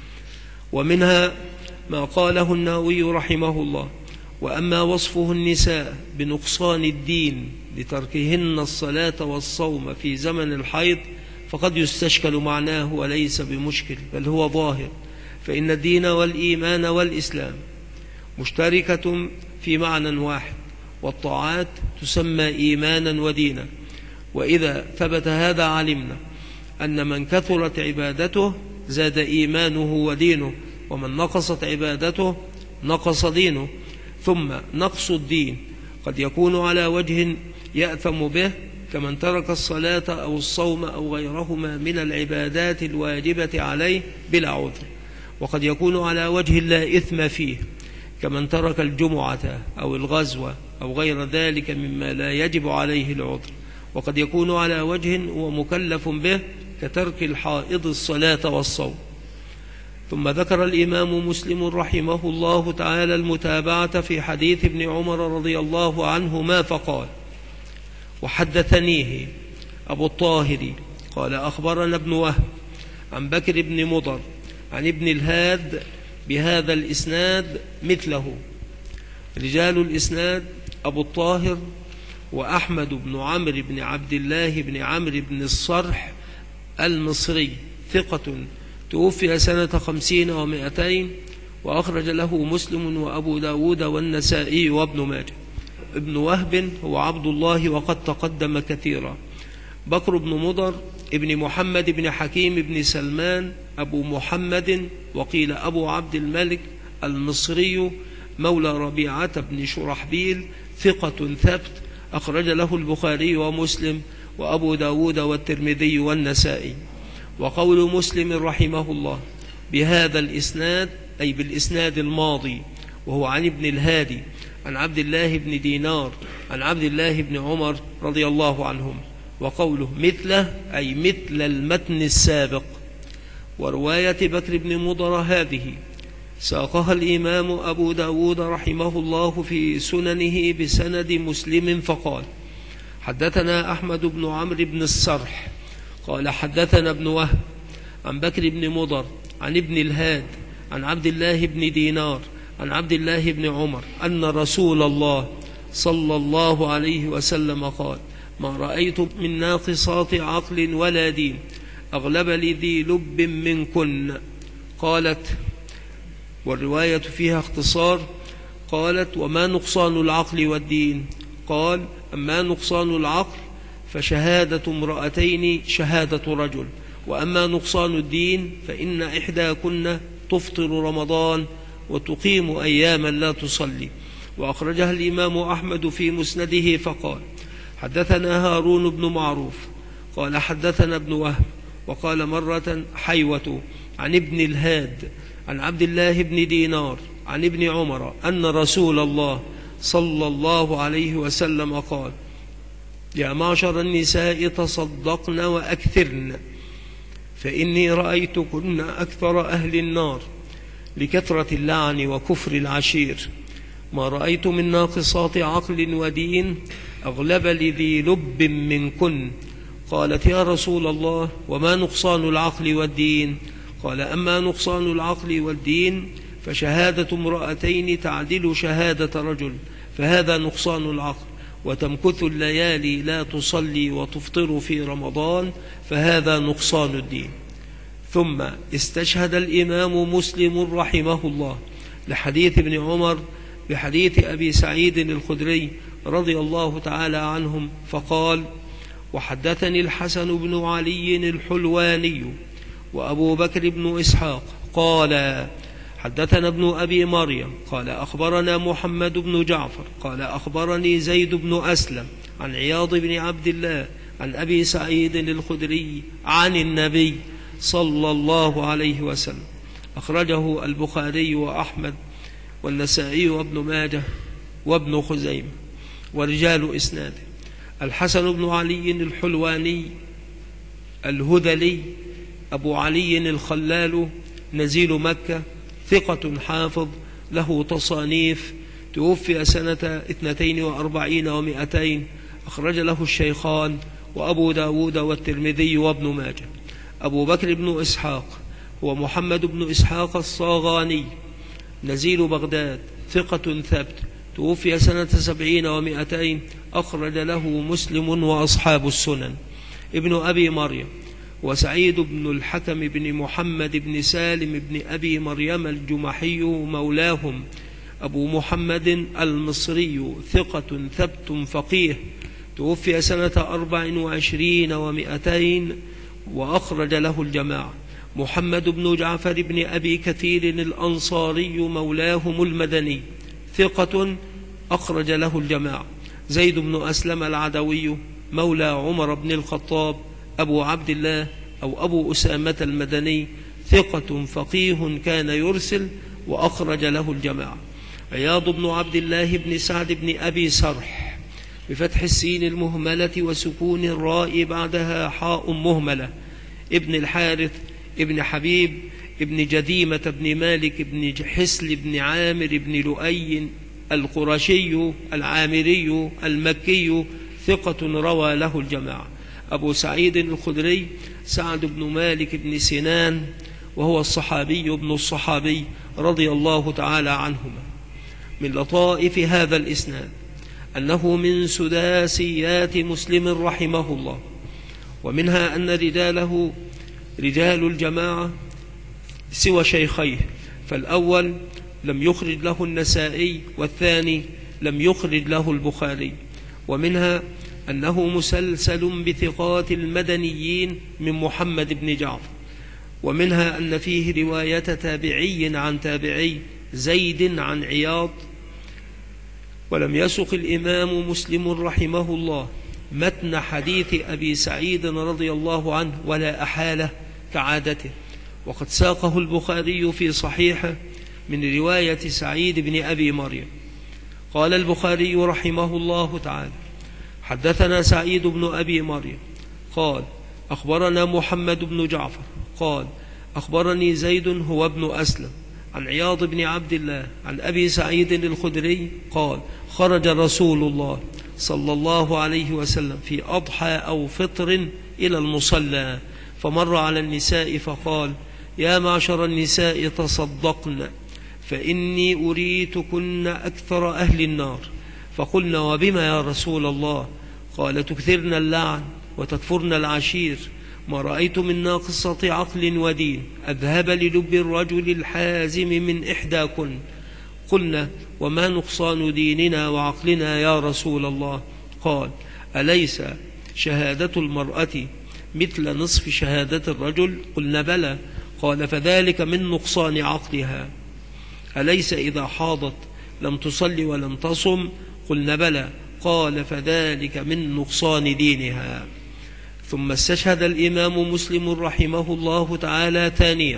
ومنها ما قاله النووي رحمه الله وأما وصفه النساء بنقصان الدين لتركهن الصلاة والصوم في زمن الحيض فقد يستشكل معناه وليس بمشكل، بل هو ظاهر، فإن الدين والإيمان والإسلام مشتركة في معنى واحد، والطاعات تسمى إيمانا ودينا. وإذا ثبت هذا علمنا أن من كثرت عبادته زاد إيمانه ودينه، ومن نقصت عبادته نقص دينه. ثم نقص الدين قد يكون على وجه يأثم به كمن ترك الصلاة أو الصوم أو غيرهما من العبادات الواجبة عليه بلا عذر، وقد يكون على وجه لا إثم فيه كمن ترك الجمعة أو الغزو أو غير ذلك مما لا يجب عليه العذر، وقد يكون على وجه ومكلف به كترك الحائض الصلاة والصوم. ثم ذكر الإمام مسلم رحمه الله تعالى المتابعة في حديث ابن عمر رضي الله عنهما فقال وحدثنيه أبو الطاهر قال أخبرنا ابن وهب عن بكر بن مضر عن ابن الهاد بهذا الإسناد مثله. رجال الإسناد أبو الطاهر وأحمد بن عمرو بن عبد الله بن عمرو بن الصرح المصري ثقة توفي سنة 50 و200، وأخرج له مسلم وأبو داود والنسائي وابن ماجه. ابن وهب هو عبد الله وقد تقدم كثيرا. بكر بن مضر ابن محمد بن حكيم بن سلمان أبو محمد، وقيل أبو عبد الملك المصري، مولى ربيعة بن شرحبيل، ثقة ثبت، أخرج له البخاري ومسلم وأبو داود والترمذي والنسائي. وقول مسلم رحمه الله بهذا الإسناد أي بالإسناد الماضي، وهو عن ابن الهادي عن عبد الله بن دينار عن عبد الله بن عمر رضي الله عنهم. وقوله مثله أي مثل المتن السابق. ورواية بكر بن مضر هذه ساقها الإمام أبو داود رحمه الله في سننه بسند مسلم فقال: حدثنا أحمد بن عمرو بن الصرح قال حدثنا ابن وهب عن بكر بن مضر عن ابن الهاد عن عبد الله بن دينار عن عبد الله بن عمر أن رسول الله صلى الله عليه وسلم قال: ما رأيت من ناقصات عقل ولا دين أغلب لذي لب منكن. قالت، والرواية فيها اختصار، قالت: وما نقصان العقل والدين؟ قال: أما نقصان العقل فشهادة امرأتين شهادة رجل، وأما نقصان الدين فإن إحداكن تفطر رمضان وتقيم أياما لا تصلي. وأخرجها الإمام أحمد في مسنده فقال: حدثنا هارون بن معروف قال حدثنا ابن وهب وقال مرة حيوة عن ابن الهاد عن عبد الله بن دينار عن ابن عمر أن رسول الله صلى الله عليه وسلم قال: يا معشر النساء تصدقن وأكثرن، فإني رأيتكن أكثر أهل النار لكثرة اللعن وكفر العشير. ما رأيت من ناقصات عقل ودين أغلب لذي لب منكن. قالت: يا رسول الله، وما نقصان العقل والدين؟ قال: أما نقصان العقل والدين فشهادة امرأتين تعدل شهادة رجل، فهذا نقصان العقل، وتمكث الليالي لا تصلي وتفطر في رمضان، فهذا نقصان الدين. ثم استشهد الإمام مسلم رحمه الله لحديث ابن عمر بحديث أبي سعيد الخدري رضي الله تعالى عنهم فقال: وحدثني الحسن بن علي الحلواني وأبو بكر بن إسحاق قال حدثنا ابن أبي مريم قال أخبرنا محمد بن جعفر قال أخبرني زيد بن أسلم عن عياض بن عبد الله عن أبي سعيد الخدري عن النبي صلى الله عليه وسلم. أخرجه البخاري وأحمد والنسائي وابن ماجه وابن خزيمة. ورجال إسناده: الحسن بن علي الحلواني الهذلي أبو علي الخلال نزيل مكة، ثقة حافظ له تصانيف، توفي سنة 42 و200، أخرج له الشيخان وأبو داود والترمذي وابن ماجه. أبو بكر بن إسحاق هو محمد بن إسحاق الصاغاني نزيل بغداد، ثقة ثبت، توفي سنة 70 و200، أخرج له مسلم وأصحاب السنن. ابن أبي مريم وسعيد بن الحكم بن محمد بن سالم بن أبي مريم الجمحي مولاهم أبو محمد المصري، ثقة ثبت فقيه، توفي سنة 24 و200، وأخرج له الجماعة. محمد بن جعفر بن أبي كثير الأنصاري مولاهم المدني، ثقة، أخرج له الجماعة. زيد بن أسلم العدوي مولى عمر بن الخطاب أبو عبد الله أو أبو أسامة المدني، ثقة فقيه كان يرسل، وأخرج له الجماعة. عياض بن عبد الله بن سعد بن أبي سرح بفتح السين المهملة وسكون الراء بعدها حاء مهملة، ابن الحارث ابن حبيب ابن جديمة بن مالك بن حسل بن عامر بن لؤي القرشي العامري المكي، ثقة روى له الجماعة. أبو سعيد الخدري سعد بن مالك بن سنان، وهو الصحابي ابن الصحابي رضي الله تعالى عنهما. من لطائف هذا الإسناد أنه من سداسيات مسلم رحمه الله، ومنها أن رجاله رجال الجماعة سوى شيخيه، فالأول لم يخرج له النسائي والثاني لم يخرج له البخاري. ومنها أنه مسلسل بثقات المدنيين من محمد بن جعفر. ومنها أن فيه رواية تابعي عن تابعي زيد عن عياض. ولم يسق الإمام مسلم رحمه الله متن حديث أبي سعيد رضي الله عنه ولا أحاله كعادته، وقد ساقه البخاري في صحيحه من رواية سعيد بن أبي مريم. قال البخاري رحمه الله تعالى: حدثنا سعيد بن أبي مريم قال أخبرنا محمد بن جعفر قال أخبرني زيد هو ابن أسلم عن عياض بن عبد الله عن أبي سعيد الخدري قال خرج رسول الله صلى الله عليه وسلم في أضحى أو فطر إلى المصلى، فمر على النساء فقال: يا معشر النساء تصدقن فإني أريتكن أكثر أهل النار. فقلنا: وبما يا رسول الله؟ قال: تكثرن اللعن وتكفرن العشير، ما رأيت من ناقصة عقل ودين أذهب للب الرجل الحازم من إحداكن. قلنا: وما نقصان ديننا وعقلنا يا رسول الله؟ قال: أليس شهادة المرأة مثل نصف شهادة الرجل؟ قلنا: بلى. قال: فذلك من نقصان عقلها. أليس إذا حاضت لم تصلي ولم تصم؟ قلنا: بلى. قال: فذلك من نقصان دينها. ثم استشهد الإمام مسلم رحمه الله تعالى ثانيا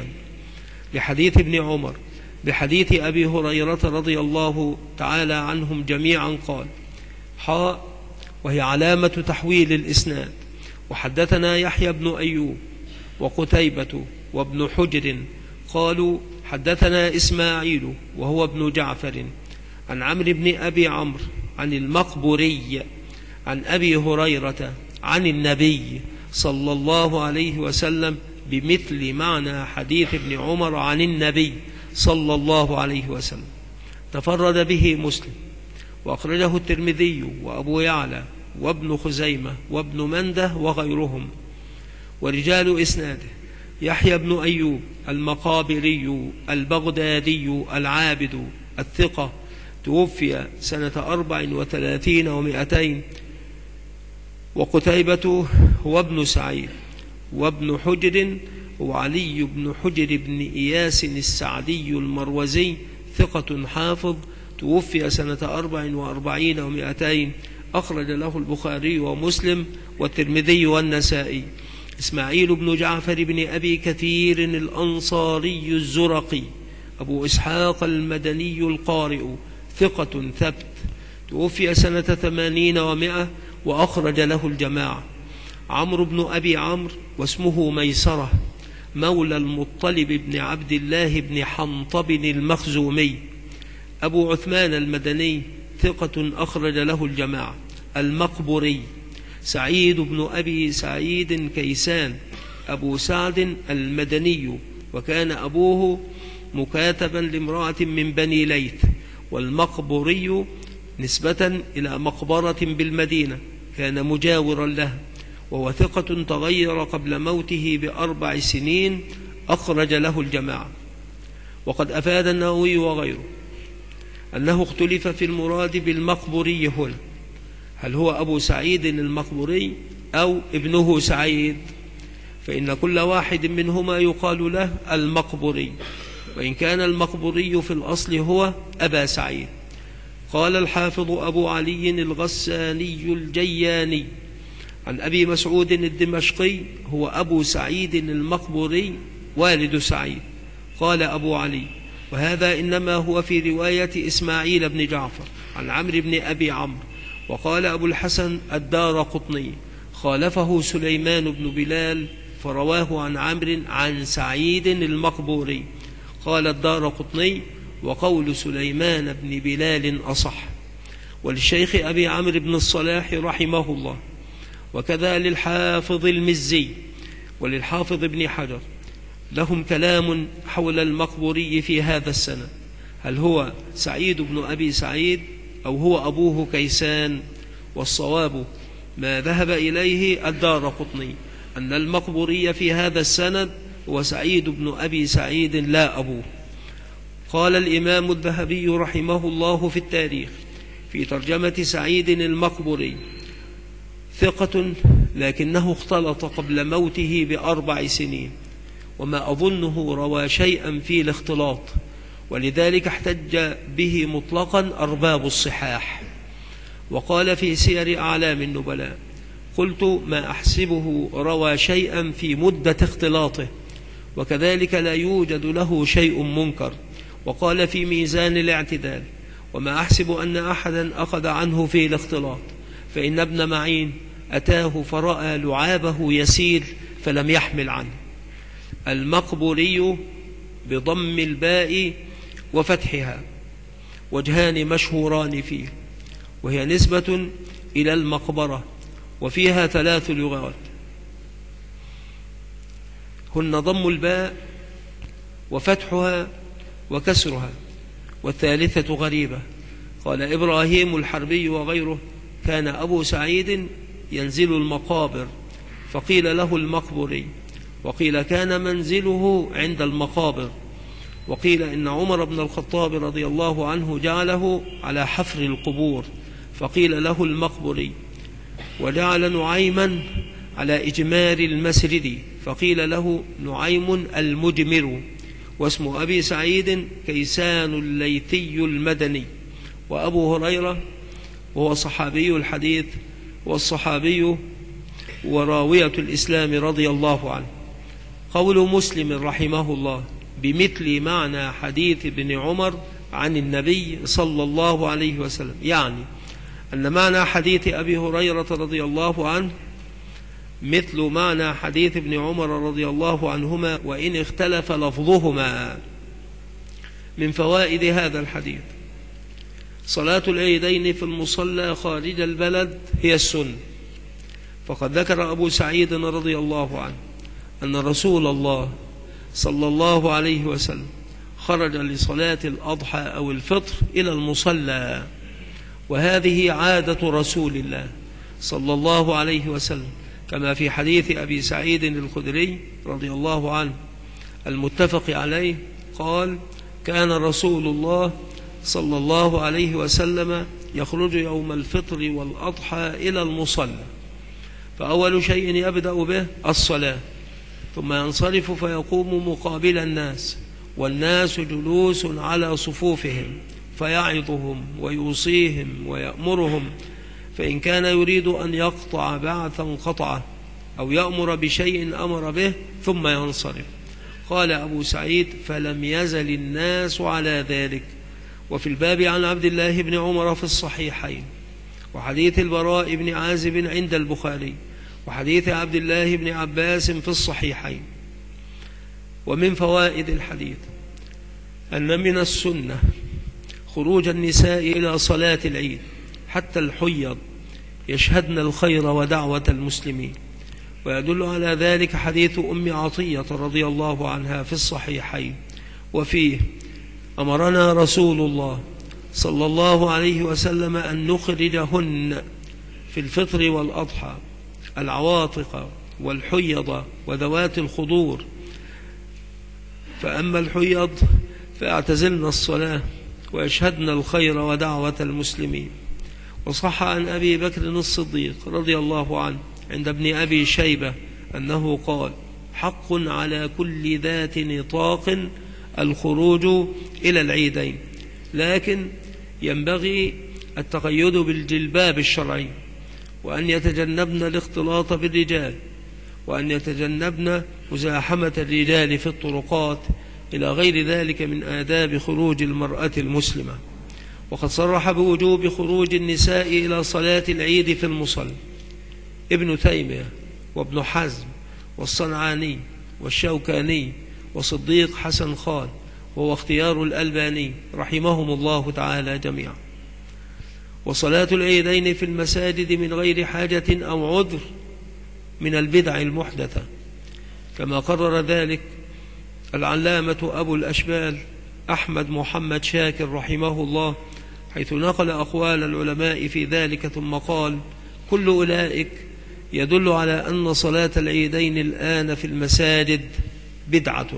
لحديث ابن عمر بحديث أبي هريرة رضي الله تعالى عنهم جميعا قال: حاء وهي علامة تحويل الإسناد. وحدثنا يحيى بن أيوب وقتيبة وابن حجر قالوا حدثنا إسماعيل وهو ابن جعفر عن عمرو بن أبي عمرو عن المقبوري عن أبي هريرة عن النبي صلى الله عليه وسلم بمثل معنى حديث ابن عمر عن النبي صلى الله عليه وسلم. تفرد به مسلم، وأخرجه الترمذي وأبو يعلى وابن خزيمة وابن منده وغيرهم. ورجال إسناده: يحيى بن أيوب المقابري البغدادي العابد الثقة، توفي سنة 34 و200. وقتيبة هو ابن سعيد. وابن حجر هو علي بن حجر بن إياس السعدي المروزي، ثقة حافظ، توفي سنة 44 و200. أخرج له البخاري ومسلم والترمذي والنسائي. إسماعيل بن جعفر بن أبي كثير الأنصاري الزرقي أبو إسحاق المدني القارئ، ثقة ثبت، توفي سنة 80 و100 وأخرج له الجماعة. عمرو بن أبي عمرو واسمه ميسرة، مولى المطلب بن عبد الله بن حنطب المخزومي، أبو عثمان المدني، ثقة، أخرج له الجماعة. المقبوري سعيد بن أبي سعيد كيسان أبو سعد المدني، وكان أبوه مكاتبا لامرأة من بني ليث. والمقبوري نسبة إلى مقبرة بالمدينة كان مجاورا له، وهو ثقة تغير قبل موته ب4 سنين، أخرج له الجماعة. وقد أفاد النووي وغيره أنه اختلف في المراد بالمقبوري هنا، هل هو أبو سعيد المقبوري أو ابنه سعيد؟ فإن كل واحد منهما يقال له المقبوري، وإن كان المقبوري في الأصل هو أبا سعيد. قال الحافظ أبو علي الغساني الجياني عن أبي مسعود الدمشقي: هو أبو سعيد المقبوري والد سعيد. قال أبو علي: وهذا إنما هو في رواية إسماعيل بن جعفر عن عمرو بن أبي عمرو. وقال أبو الحسن الدارقطني: خالفه سليمان بن بلال فرواه عن عمرو عن سعيد المقبوري. قال الدارقطني: وقول سليمان بن بلال أصح. وللشيخ أبي عمرو بن الصلاح رحمه الله، وكذا للحافظ المزي وللحافظ ابن حجر، لهم كلام حول المقبوري في هذا السنة، هل هو سعيد بن أبي سعيد أو هو أبوه كيسان، والصواب ما ذهب إليه الدارقطني أن المقبوري في هذا السند هو سعيد بن أبي سعيد لا أبوه. قال الإمام الذهبي رحمه الله في التاريخ في ترجمة سعيد المقبوري: ثقة لكنه اختلط قبل موته ب4 سنين، وما أظنه روى شيئا في الاختلاط، ولذلك احتج به مطلقا أرباب الصحاح. وقال في سير أعلام النبلاء: قلت ما أحسبه روى شيئا في مدة اختلاطه، وكذلك لا يوجد له شيء منكر. وقال في ميزان الاعتدال: وما أحسب أن أحدا أخذ عنه في الاختلاط، فإن ابن معين أتاه فرأى لعابه يسيل فلم يحمل عنه. المقبوري بضم الباء وفتحها وجهان مشهوران فيه، وهي نسبة إلى المقبرة، وفيها 3 لغات هن ضم الباء وفتحها وكسرها، والثالثة غريبة. قال إبراهيم الحربي وغيره: كان أبو سعيد ينزل المقابر فقيل له المقبري، وقيل كان منزله عند المقابر، وقيل إن عمر بن الخطاب رضي الله عنه جعله على حفر القبور فقيل له المقبري، وجعل نعيما على إجمار المسرد فقيل له نعيم المجمر. واسم أبي سعيد كيسان الليثي المدني. وأبو هريرة وهو صحابي الحديث والصحابي وراوية الإسلام رضي الله عنه. قول مسلم رحمه الله: بمثل معنى حديث ابن عمر عن النبي صلى الله عليه وسلم، يعني أن معنى حديث أبي هريرة رضي الله عنه مثل معنى حديث ابن عمر رضي الله عنهما، وإن اختلف لفظهما. من فوائد هذا الحديث: صلاة العيدين في المصلى خارج البلد هي السنة، فقد ذكر أبو سعيد رضي الله عنه أن رسول الله صلى الله عليه وسلم خرج لصلاة الأضحى أو الفطر إلى المصلى، وهذه عادة رسول الله صلى الله عليه وسلم، كما في حديث أبي سعيد الخدري رضي الله عنه المتفق عليه قال: كان رسول الله صلى الله عليه وسلم يخرج يوم الفطر والأضحى إلى المصلى، فأول شيء يبدأ به الصلاة، ثم ينصرف فيقوم مقابل الناس، والناس جلوس على صفوفهم، فيعظهم ويوصيهم ويأمرهم، فإن كان يريد أن يقطع بعثا قطعه، أو يأمر بشيء أمر به، ثم ينصرف. قال أبو سعيد: فلم يزل الناس على ذلك. وفي الباب عن عبد الله بن عمر في الصحيحين، وحديث البراء بن عازب عند البخاري، وحديث عبد الله بن عباس في الصحيحين. ومن فوائد الحديث أن من السنة خروج النساء إلى صلاة العيد حتى الحيض يشهدن الخير ودعوة المسلمين، ويدل على ذلك حديث أم عطية رضي الله عنها في الصحيحين، وفيه: أمرنا رسول الله صلى الله عليه وسلم أن نخرجهن في الفطر والأضحى العواتق والحيض وذوات الخضور، فأما الحيض فاعتزلن الصلاة ويشهدن الخير ودعوة المسلمين. وصح عن أبي بكر الصديق رضي الله عنه عند ابن أبي شيبة أنه قال: حق على كل ذات نطاق الخروج إلى العيدين، لكن ينبغي التقيد بالجلباب الشرعي، وأن يتجنبن الاختلاط بالرجال، وأن يتجنبن مزاحمة الرجال في الطرقات، إلى غير ذلك من آداب خروج المرأة المسلمة. وقد صرح بوجوب خروج النساء إلى صلاة العيد في المصلى ابن تيمية وابن حزم والصنعاني والشوكاني وصديق حسن خان، وهو اختيار الألباني رحمهم الله تعالى جميعا. وصلاة العيدين في المساجد من غير حاجة أو عذر من البدع المحدثة، كما قرر ذلك العلامة أبو الأشبال أحمد محمد شاكر رحمه الله، حيث نقل أقوال العلماء في ذلك ثم قال: كل أولئك يدل على أن صلاة العيدين الآن في المساجد بدعة.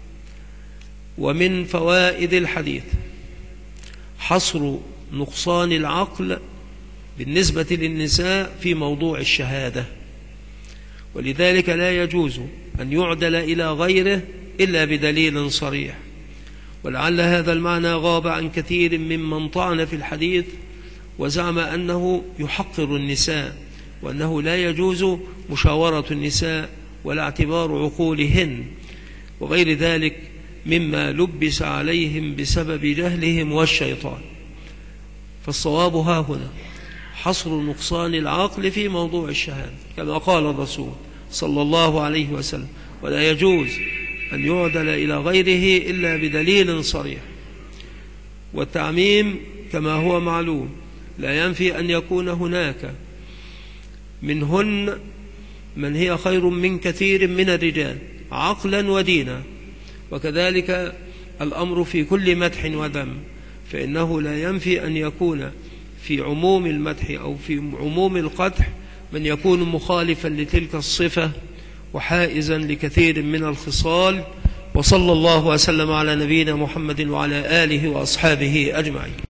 ومن فوائد الحديث حصر نقصان العقل بالنسبة للنساء في موضوع الشهادة، ولذلك لا يجوز أن يعدل إلى غيره إلا بدليل صريح. ولعل هذا المعنى غاب عن كثير ممن طعن في الحديث وزعم أنه يحقر النساء، وأنه لا يجوز مشاورة النساء ولا اعتبار عقولهن وغير ذلك مما لبس عليهم بسبب جهلهم والشيطان. فالصواب ها هنا حصر نقصان العقل في موضوع الشهادة كما قال الرسول صلى الله عليه وسلم: ولا يجوز أن يعدل إلى غيره إلا بدليل صريح. والتعميم كما هو معلوم لا ينفي أن يكون هناك منهن من هي خير من كثير من الرجال عقلا ودينا، وكذلك الأمر في كل مدح وذم، فإنه لا ينفي أن يكون في عموم المدح أو في عموم القدح من يكون مخالفا لتلك الصفة وحائزا لكثير من الخصال. وصلى الله وسلم على نبينا محمد وعلى آله وأصحابه أجمعين.